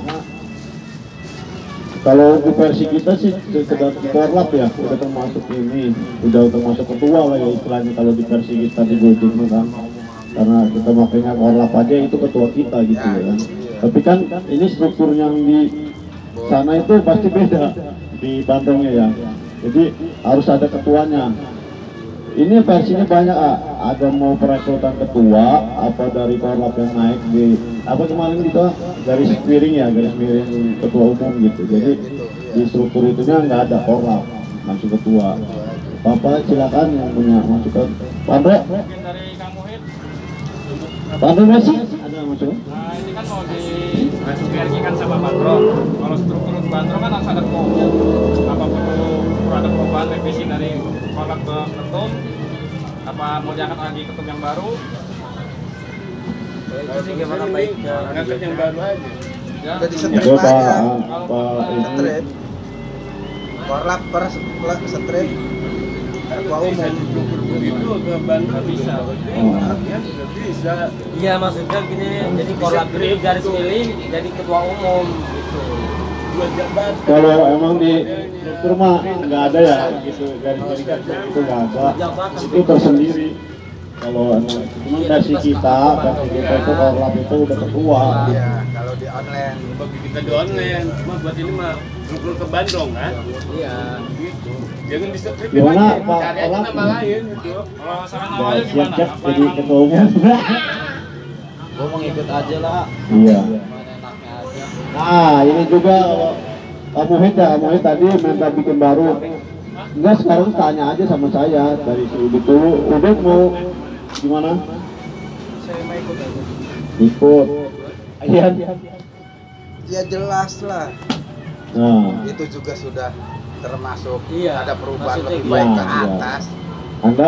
Kalau di versi kita sih sekedar korlap ya, udah termasuk ini, udah termasuk ketua lah ya istilahnya kalau di versi kita di Gojek kan. Karena kita makanya korlap aja itu ketua kita gitu ya kan. Tapi kan ini struktur yang di sana itu pasti beda di Bandungnya ya. Jadi harus ada ketuanya. Ini versinya banyak ada mau perekrutan ketua apa dari korlap yang naik di apa kemarin gitu garis miring ya, garis miring ketua umum gitu. Jadi di struktur itunya nggak ada korlap langsung ketua. Bapak silakan yang punya masukan. Pandre, Mungkin dari Kang Muhid. Pandre masih ada masukan? Nah ini kan mau disinergikan sama Bandrong. Kalau struktur Bandrong kan harus ada ketua. Apa perlu ada perubahan revisi dari Korlap ke ketum? Apa mau diangkat lagi ketum yang baru? Itu sih gimana baiknya. Ngangkat yang baru aja. Ya. Jadi Itu strip Pak, aja, Pak ini. strip. Korlap per strip. Ketua umum. Begitu ke Bandung Bisa. Ya, sudah bisa. Iya maksudnya gini, jadi Korlap ini garis miring jadi ketua umum gitu. Dua jabatan. Kalau emang di struktur mah nggak ada ya gitu garis miring kan itu nggak ada, itu tersendiri. Kalau emang cuman versi kita itu korlap itu udah ketua. Iya, kalau di online. Bagi kita di online, cuma buat ini mah struktur ke Bandung kan. Iya. Gitu. Jangan di strip Gimana, aja, Pak cari aja Korlap? nama lain gitu. Kalau saran Ya, awalnya gimana? siap-siap Apa jadi emang ketua umum. Gua mau ngikut aja lah. Iya. Main enaknya aja. Nah ini juga kamu Muhid tadi minta bikin baru. Enggak, sekarang tanya aja sama saya dari si Udit dulu. Udit mau gimana? Saya mau ikut aja. Ikut. Iya. Ya jelas lah. Nah, Itu juga sudah termasuk Iya, ada perubahan maksudnya lebih baik iya, ke iya. atas. Anda?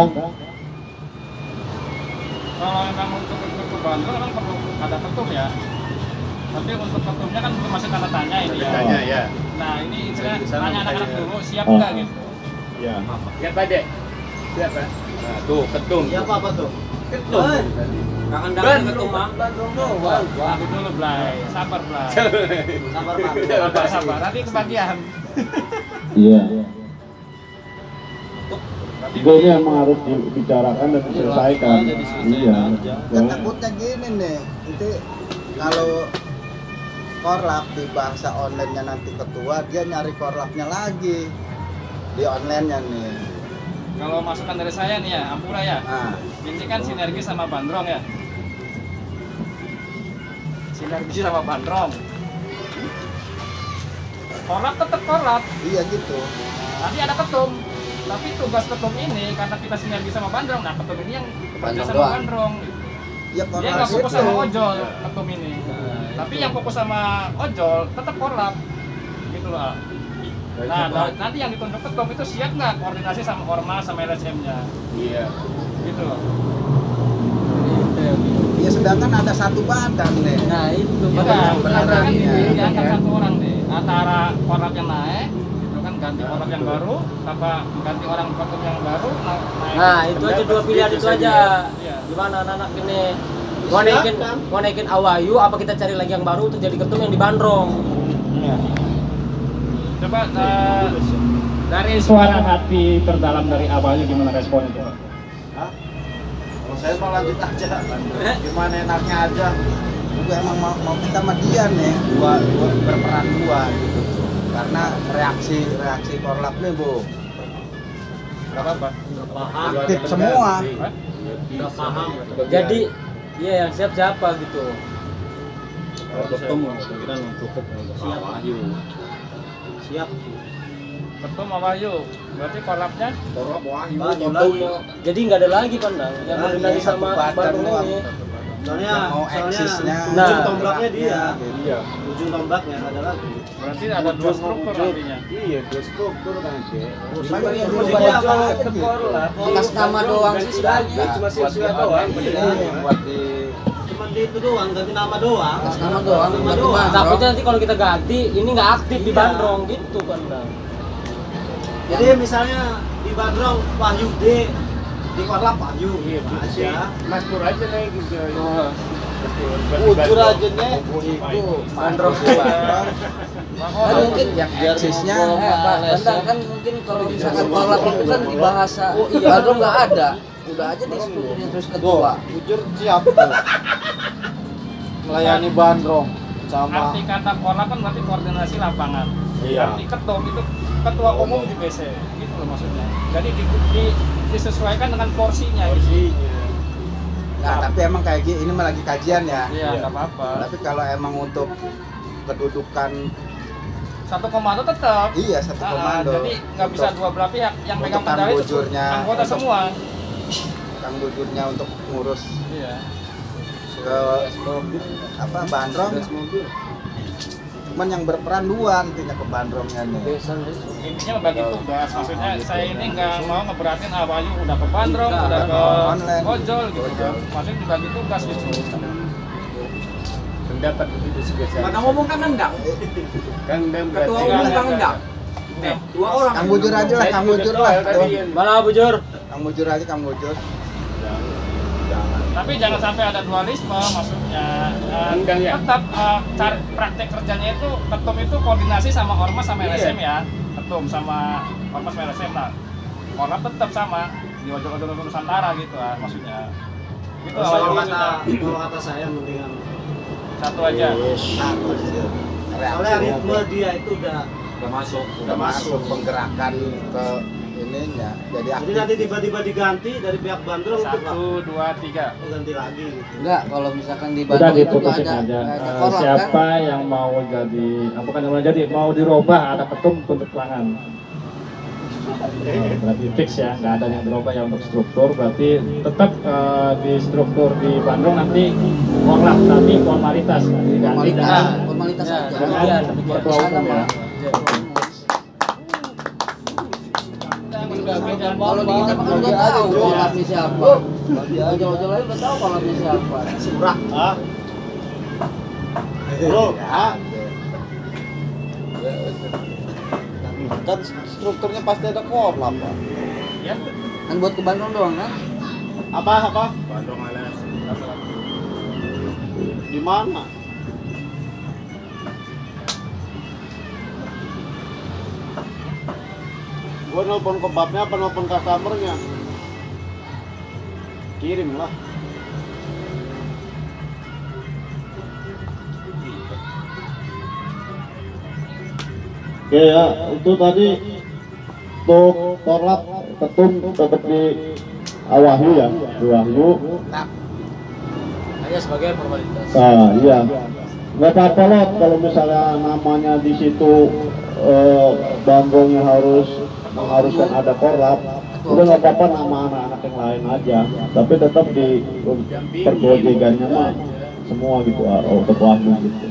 kalau memang untuk ke Bandung kan perlu ada ketum ya. Tapi untuk ketumnya kan masih tanda tanya ini ya. Tanya ya. Nah ini saya Di sana tanya anak-anak tanya. dulu siap Oh. nggak gitu. Iya. Siapa dek? Siapa? Nah, tuh ketum. Siapa apa tuh? Ketum. Kangen dapat ketum mah. Bandung doang. Tunggu dulu Blay, sabar Blay. Sabar Pak. Sabar, nanti kebagian. Iya. Ini emang harus dibicarakan dan diselesaikan. Aja diselesaikan Iya. aja. Ya takutnya gini nih, nanti kalau korlap di bahasa online-nya nanti ketua, dia nyari korlapnya lagi di online-nya nih. kalau masukan dari saya nih ya, Ampura ya. Nah, Ini kan sinergi sama Bandrong ya. Sinergi sama Bandrong. Korlap tetap korlap. iya gitu. Nanti ada ketum. Tapi tugas ketum ini karena kita sinergi sama Bandrong, nah ketum ini yang kerja Bandrong sama doang. Bandrong. Ya Dia nggak fokus sama ojol ketum ini. Tapi yang fokus sama ojol tetap korlap. Gitu loh. Nah, nanti yang ditunjuk ketum itu siap nggak koordinasi sama ormas sama LSM-nya? Iya. Gitu loh. Ya sedangkan ada satu badan nih. Nah itu Iya, Bagaimana kan berarti? diangkat satu orang nih antara korlap yang naik, itu kan ganti korlap yang baru, apa ganti orang ketum yang baru, naik. Nah, itu aja dua pilihan itu aja. Iya. Gimana anak-anak ini? Mau naikin Awayu apa kita cari lagi yang baru untuk jadi ketum yang dibandrong? Coba Dari suara hati terdalam dari awalnya gimana respon itu? Hah? Kalau saya mau lanjut aja. Gimana enaknya aja. Juga emang mau kita sama dia nih, dua berperan dua gitu. Karena reaksi korlap nih Bu, nggak apa-apa. aktif semua. Udah paham. Jadi iya yang siap siapa gitu. Ketum kita untuk Wahyu. Siap. Ketum sama Wahyu, berarti korlapnya Jadi nggak ada lagi pandang yang Nah, koordinasi iya, sama satu badan Bandrong doang. ini. Soalnya Mau eksisnya, Nah, ujung tombaknya dia. Iya. Ujung tombaknya ada lagi. berarti ada dua struktur nantinya. Iya, dua struktur nanti. Atas nama doang sih sebenarnya. Cuma sia-sia doang. Buat di cuma di itu doang, ganti nama doang. Atas nama doang. Nama buat doang. Bandrong. Takutnya nanti kalau kita ganti ini nggak aktif di Iya. Bandrong gitu pandang. Jadi misalnya di Bandrong Wahyu D, di Korlap Wahyu. Iya, aja. Mas Pur aja nih gitu. Ujur aja nih. itu Bandrong. Kan mungkin yang eksisnya Bentar kan mungkin kalau misalkan kolak itu kan di bahasa Bandrong nggak ada. Udah aja di strukturnya terus ketua. Ujur siap tuh. Melayani Bandrong sama Arti kata korlap kan berarti koordinasi lapangan. Iya. Arti ketum itu ketua umum di BC, gitu loh maksudnya. Jadi disesuaikan dengan porsinya. Gitu. Nah, tapi emang kayak gini, ini mah lagi kajian ya. Iya, nggak apa-apa. Tapi kalau emang untuk kedudukan, Satu komando tetap. iya satu komando. Jadi nggak bisa dua belah pihak yang untuk pegang Kang kendali itu Bujurnya, anggota untuk- semua. Kang Bujurnya untuk ngurus Iya. ke apa Bandrong. Cuman yang berperan dua nantinya ke Bandrongnya nih. Intinya bagi tugas. Maksudnya saya ini nggak mau ngeberatin Wahyu udah ke Bandrong, Nggak, udah ke online. ojol gitu kan. Maksudnya dibagi tugas gitu. Pendapat itu juga saya. Mana ngomong kan enggak? Kan dan Ketua umum kan enggak? Dua orang. Kang Bujur aja lah, Kang Bujur lah. Tuh. Mana Bujur? Kang Bujur aja, Kang Bujur. Tapi jangan sampai ada dualisme, maksudnya Enggak, ya. tetap cari praktek kerjanya itu ketum itu koordinasi sama ormas sama LSM ya, ketum sama ormas sama LSM lah. Korlap tetap sama di ojol-ojol Nusantara gitu lah, maksudnya. Itu Kalau awalnya kata saya mendingan satu aja. soalnya ritme dia itu udah Udah masuk penggerakan ke ininya. Jadi jadi aktif. nanti tiba-tiba diganti dari pihak Bandrong itu 1, 2, 3. ganti lagi gitu. Enggak, kalau misalkan di Udah Bandrong itu diputusin ada aja. ada Eh, kolak siapa kan. yang mau jadi, bukan yang mau jadi, mau dirubah ada ketum tuntut tangan. Berarti fix ya, nggak ada yang dirubah ya untuk struktur. Berarti tetap di struktur di Bandung nanti korlap, tapi formalitas diganti dengan Formalitas Ya, aja. iya, ketua umum ya. Kalau di kita kan udah tahu kolaknya siapa. Ojol-ojol lain udah tahu kolaknya siapa. Surah ah bro ah kan strukturnya pasti ada korlap Pak. Ya. Kan buat ke Bandung doang kan? apa Bandung alas. di mana gua nelpon ke babnya apa nelpon customernya kirim lah Oke ya, itu tadi Untuk korlap ketum tetap di Wahyu ya, di Wahyu. Hanya sebagai formalitas. Nah, iya. Nggak apa-apa loh kalau misalnya namanya di situ banggongnya mengharuskan ada korlap. Udah nggak apa-apa nama anak-anak yang lain aja. Tapi tetap di pergojegannya mah semua gitu, untuk Wahyu gitu.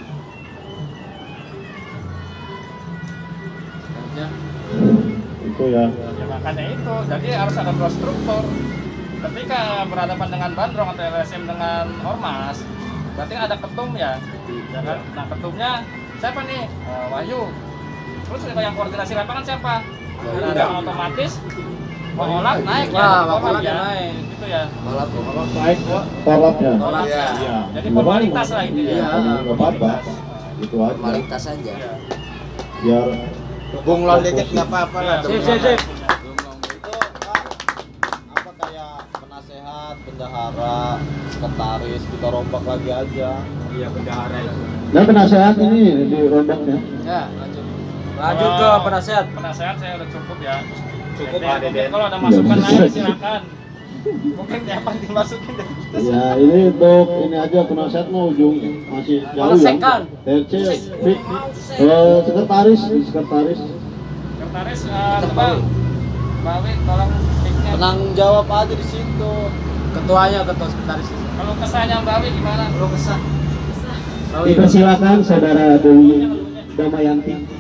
Itu ya. Ya makanya itu, jadi harus ada dua struktur. Ketika berhadapan dengan Bandrong atau LSM dengan Ormas, berarti ada ketum ya, kan? Nah ketumnya siapa nih? Wahyu. Terus yang koordinasi lapangan siapa? Ada otomatis Kolak naik ya, Kolak ya, naik, gitu ya. Naik korlapnya. Kolaknya. Iya. Jadi formalitas lah intinya. Iya, nggak apa-apa. Itu aja. Formalitas saja. Biar Bunglon dikit nggak apa-apa lah. Sip. Itu Pak, apa kayak penasehat, bendahara, sekretaris kita rombak lagi aja. Iya, bendahara itu. nah penasehat ini di rombaknya. Ya, lanjut. Lanjut ke penasehat. Penasehat saya udah cukup ya. Cukup, Nanti Pak Deden. mungkin kalau ada masukan lain silakan. Mungkin apa yang dimasukin dari kita. Ya ini untuk ini aja penasehat mau ujung masih jauh ya. Melesekan. TC, sekretaris. Sekretaris coba Mbak Wi tolong mic-nya. Penanggung jawab aja di situ. Ketuanya, ketua sekretaris. Kalau kesannya Mbak Wi gimana? Kalau kesan. Dipersilakan Saudara Dewi Damayanti.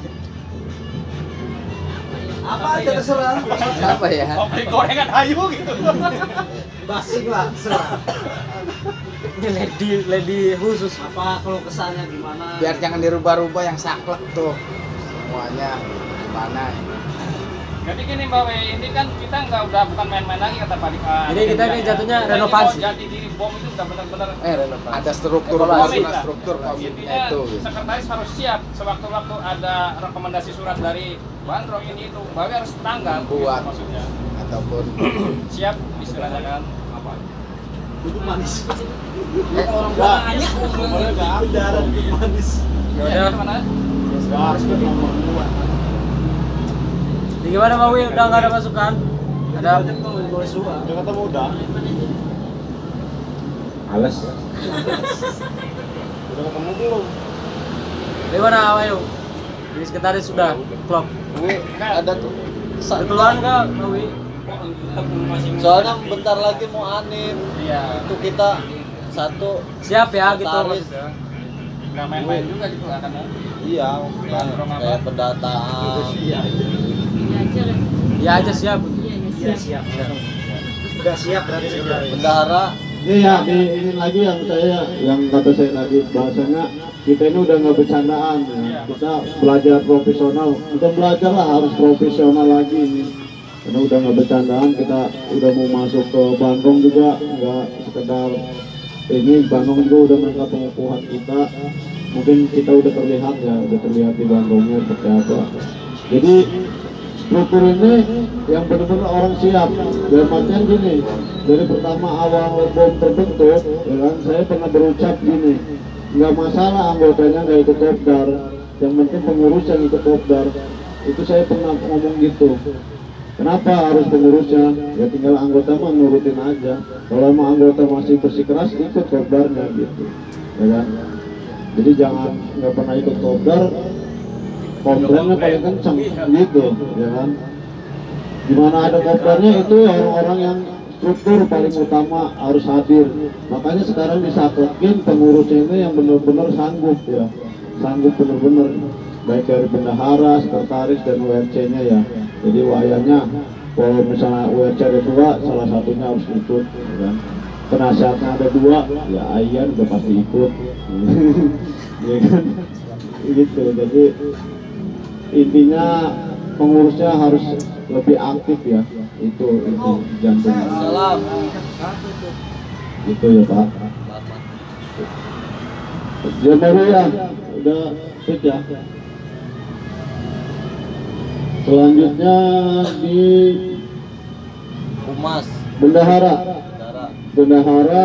Apa aja terserah. Apa ya? Oh, beli gorengan ayu gitu. Basing lah, serah. Ini lady khusus. Apa kalau kesannya gimana? Biar jangan dirubah-rubah yang saklek tuh. Semuanya gimana? Jadi gini Mbak Wi, ini kan kita udah bukan main-main lagi kata Pak Dika. Jadi kita ini jatuhnya Kita ini renovasi. mau jadi diri bom itu udah benar-benar Renovasi. Ada struktur Komit baru, lah. struktur komitnya Intinya itu. sekretaris harus siap sewaktu-waktu ada rekomendasi surat dari Bandrong ini itu Mbak Wi harus tanggap gitu Buat. maksudnya. Ataupun Siap istilahnya kan apa? Duduk manis. Orang banyak boleh enggak? Darah duduk manis. Ya udah mana? Jadi gimana Pak Wi? Udah nggak ada masukan? Ada Udah ketemu udah. Alas. Udah ketemu belum? gimana Wahyu? Jadi sekretaris sudah klop. Ada tuh. Kebetulan nggak Pak Wi? Soalnya bentar lagi mau anim. Iya. Itu kita satu Siap ya gitu sekretaris. maksudnya. Enggak main-main juga gitu akan ya. Iya, Bandrong apa? kayak pendataan. Ya aja siap. Iya siap. Udah siap berarti sekretaris. Bendahara. Ini ya, ini lagi yang kata saya tadi bahasanya kita ini udah nggak bercandaan ya. Kita belajar profesional. Kita belajar lah harus profesional lagi ini. Karena udah nggak bercandaan, kita udah mau masuk ke Bandung juga nggak sekedar ini Bandung juga udah menangkap pengukuhan kita. Mungkin kita udah terlihat di Bandungnya seperti apa. Jadi struktur ini yang benar-benar orang siap. Dalam artian gini, dari pertama awal bom terbentuk, ya kan, saya pernah berucap gini, nggak masalah anggotanya nggak ikut kopdar, yang penting pengurus yang ikut kopdar. Itu saya pernah ngomong gitu. Kenapa harus pengurusnya? Ya tinggal anggota mah nurutin aja. Kalau emang anggota masih bersikeras, ikut kopdarnya gitu, ya kan. Jadi jangan nggak pernah ikut kopdar, komplainnya paling kenceng gitu, ya kan. Dimana ada kopdarnya itu orang-orang yang struktur paling utama harus hadir. Makanya sekarang disaklekin pengurusnya ini yang benar-benar sanggup ya, sanggup benar-benar, baik dari bendahara, sekretaris dan WRC-nya ya. Jadi wayanya kalau misalnya WRC ada 2, salah satunya harus ikut, ya kan. Penasehatnya ada 2, ya Ayan udah pasti ikut, ya kan. Gitu. Jadi intinya pengurusnya harus lebih aktif ya, itu jantungnya. Salam. Itu ya Pak. Jadi ya udah fit ya. Selanjutnya di Humas. bendahara. Bendahara. Bendahara,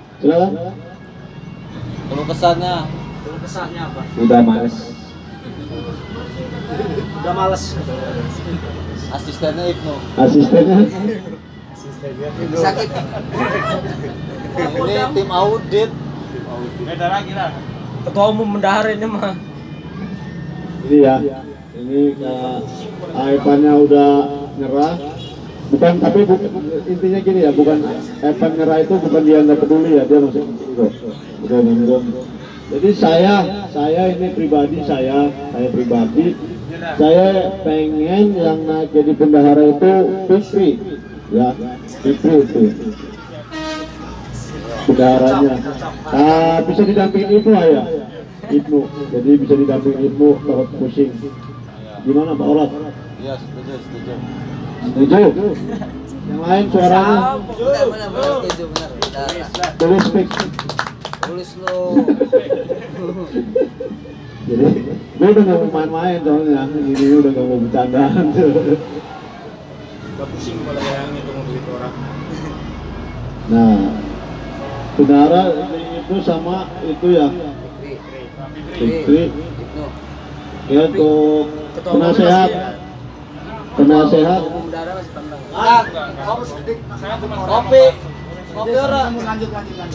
silakan. Keluh kesannya. Kesannya apa? Udah males. Udah males. Asistennya Ibnu. Asistennya Sakit. Ini tim audit. Beda lagi lah. Ketua umum bendahara ini mah. ini ya. Ini Evannya udah nyerah. Bukan, tapi intinya gini ya, bukan Evan nyerah itu bukan dia nggak peduli ya, dia masih udah nanggung. Jadi saya ini pribadi saya pengen yang naik jadi bendahara itu Fikri, ya Fikri itu bendaharanya. Bisa didampingin Ibnu ya, Ibnu. Jadi bisa didampingin Ibnu takut pusing. Gimana Pak Orat? Iya, setuju. Setuju? Yang lain suaranya? Benar, setuju, benar. Tulis fix. Tulis lo. Jadi gue udah gak mau main-main soalnya, ini udah gak mau bercandaan. Gak pusing kalau yang itu mau beli orang. Nah, bendahara itu sama itu ya, Fikri. Ya untuk penasehat. Bendahara masih tendang. Kopi orang. Lanjut.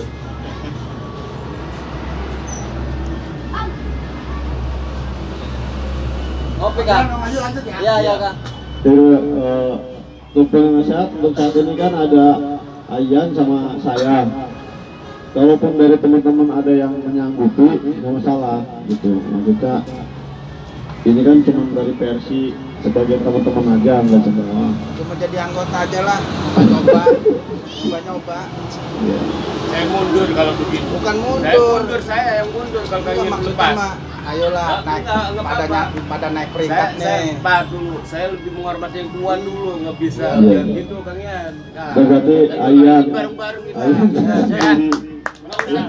Kopi kan? Iya Kak. Jadi untuk penasehat untuk saat ini kan ada Ayan sama saya. Kalaupun dari teman-teman ada yang menyanggupi, nggak masalah gitu. Maksudnya ini kan cuma dari versi sebagian teman-teman aja, nggak semua. Cuma jadi anggota aja lah. Nyoba. Saya mundur kalau begitu. Bukan mundur. Saya yang mundur kalau Enggak, ingin maksudnya lepas. mah, ayolah naik pada naik peringkat Saya nih. Pak dulu, saya lebih menghormati yang tuan dulu, nggak bisa Iya. gitu Kang Yan. Nah, Berarti Ayan. bareng-bareng kita. Ayan. Ya. Nggak usah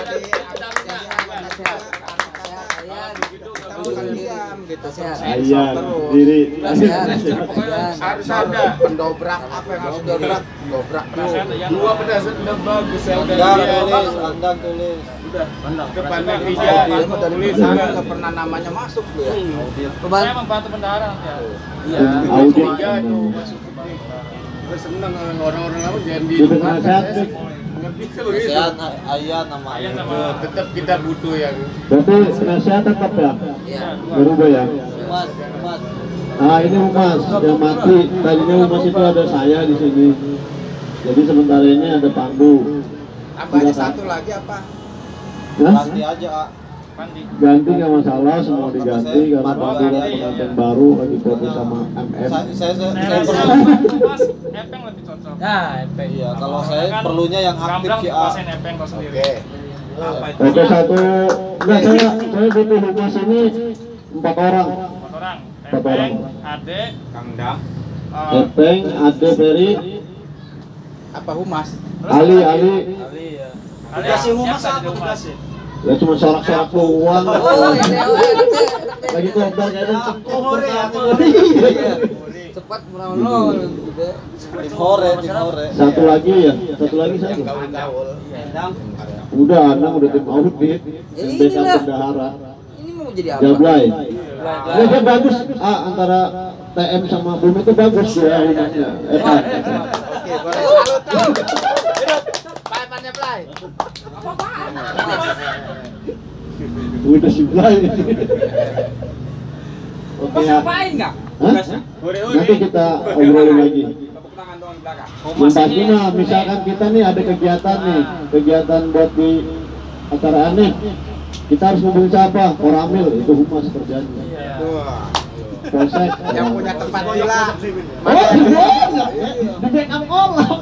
Diam gitu. Ayan diri. harus ada Pendobrak apa yang harus dobrak? Dobrak dua pedasan udah bagus saya udah Andang tulis. udah depan meja Dari tulis sana juga. nggak pernah namanya masuk tuh ya. Saya membantu bendahara nanti ya. Iya, Audit. iya tuh masuk penting. Terus seneng orang-orang lama jangan di Di penasehat, Fik. ngerti begitu. Sehat Ayan sama Ayan Ibnu. sama- Tetap kita butuh yang Berarti penasehat tetap ya, Iya. berubah ya. Mas. Nah ini Umas yang mati. Tadinya Umas itu ada saya di sini. Jadi sementara ini ada Pandu. Tambahnya satu lagi apa? Hah? Ganti aja Kak. Pandi. Ganti nggak masalah, semua diganti karena Pandu kan pengantin baru lagi fokus sama MM. Saya Saya rasa perlu- Mas Epeng lebih cocok. Iya, kalau saya perlunya yang aktif Gamblang sih kuasain Epeng kau sendiri. Oke. Apa itu? Oke satu. Enggak, saya butuh Umas ini 4 orang. 4 orang. Empat orang. Epeng, Ade, Kang Dam. Epeng, Ade, Ferry, Apa humas? Ali. Dikasih humas atau dikasih? Ya cuma sorak-sorak doang. Oh, ini Lagi kobar kayaknya. cepat menolong gitu. tim hore. Satu lagi ya, satu lagi saya. Udah, Anang udah tim audit, tim backup inilah. bendahara. Ini mau jadi apa? Jablay. Ya dia bagus. Antara TM sama Bumi itu bagus ya humasnya. Oke, boleh salut tuh. Papannya Blay. Udah si Blay. Oke ya. enggak? Hah? Nanti kita obrolin lagi. Yang pasti mah, misalkan kita nih ada kegiatan buat di acara aneh, kita harus hubungi siapa? Koramil, itu humas kerjanya. Wah. Polsek. Yang punya tempat villa. Di backup orang.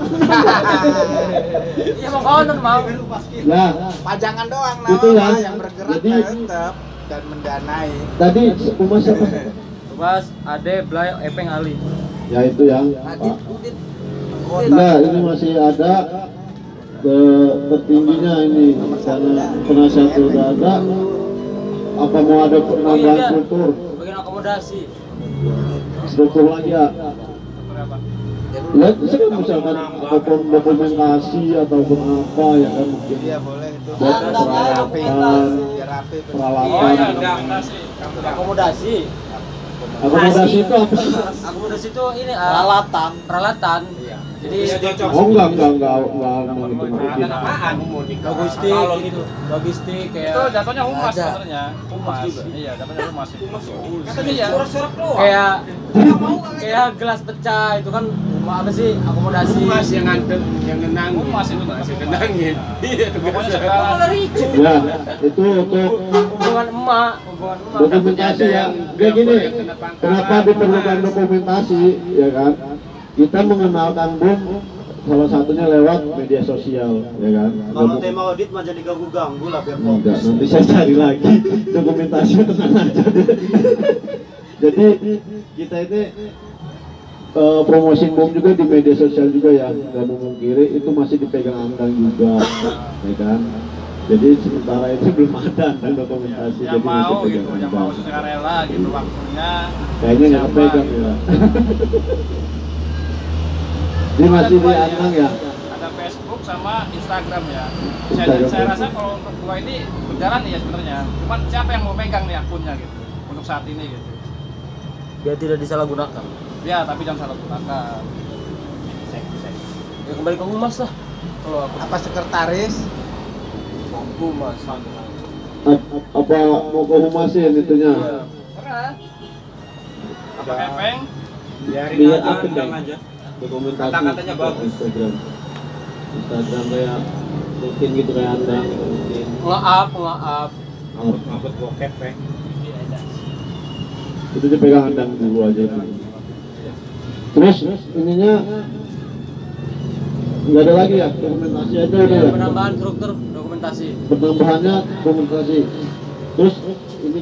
Iya, mau owner mau. Nah, Pajangan doang Itu nama ya. yang bergerak Jadi- tetap dan mendanai. tadi humas siapa? Mas, Ade, Blay, Epeng, Ali. Ya itu yang Adit, Pak. Udit. Enggak, ini masih ada tertingginya ini karena penasihat sudah ada. Apa mau ada penambahan struktur? Bagian akomodasi. Struktur lagi ya. Ya, misalkan apapun dokumentasi ataupun apa ya kan mungkin. Iya, boleh. buat rapi, biar rapi. Oh iya, peralatan. Akomodasi. Akomodasi itu apa? Akomodasi itu ini Peralatan. peralatan. Jadi Oh enggak gitu. logistik gitu. Logistik kayak Itu jatuhnya humas ada. sebenarnya. Humas. Iya, jatuhnya humas itu. Iya. kayak gelas pecah itu kan apa sih akomodasi Mas yang nganter, yang nenangin. Humas itu Mas yang humas. nenangin. Iya, Pokoknya segala Ya, itu untuk hubungan emak dokumentasi ya. Kayak gini, kenapa diperlukan dokumentasi, ya kan? Kita mengenalkan BUM salah satunya lewat media sosial, ya kan? kalau tema audit mah jadi ganggu lah biar Enggak, fokus. nanti saya cari lagi dokumentasi tenang aja. Jadi kita ini promosi BUM juga di media sosial juga ya, nggak memungkiri itu masih dipegang Andang juga, ya kan? Jadi sementara itu belum ada dokumentasi, yang jadi masih mau pegang gitu, yang mau Andang. sukarela gitu waktunya. Kayaknya nggak siapa pegang gitu. ya. Ini masih di Andang ya. Ada Facebook sama Instagram ya. Instagram. Saya rasa kalau untuk dua ini berjalan ya sebenarnya. Cuman siapa yang mau megang nih akunnya gitu untuk saat ini gitu. Biar tidak disalahgunakan. Ya, tapi jangan salah gunakan. Ya kembali ke humas lah. Kalau aku Apa sekretaris? humas. Apa mau ke humasin itunya? Keren. Apa kepeng? Biarin Biar aja, apa Andang deh? aja. Dokumentasi Kata-katanya ke bagus. Instagram kayak mungkin gitu kayak Andang mungkin. Nge-up. Ngabut bokep, Peng. Itu dipegang Andang dulu aja dulu. Terus ininya nggak ada lagi ya dokumentasi aja udah ya. Penambahan struktur dokumentasi. Penambahannya dokumentasi. Terus ini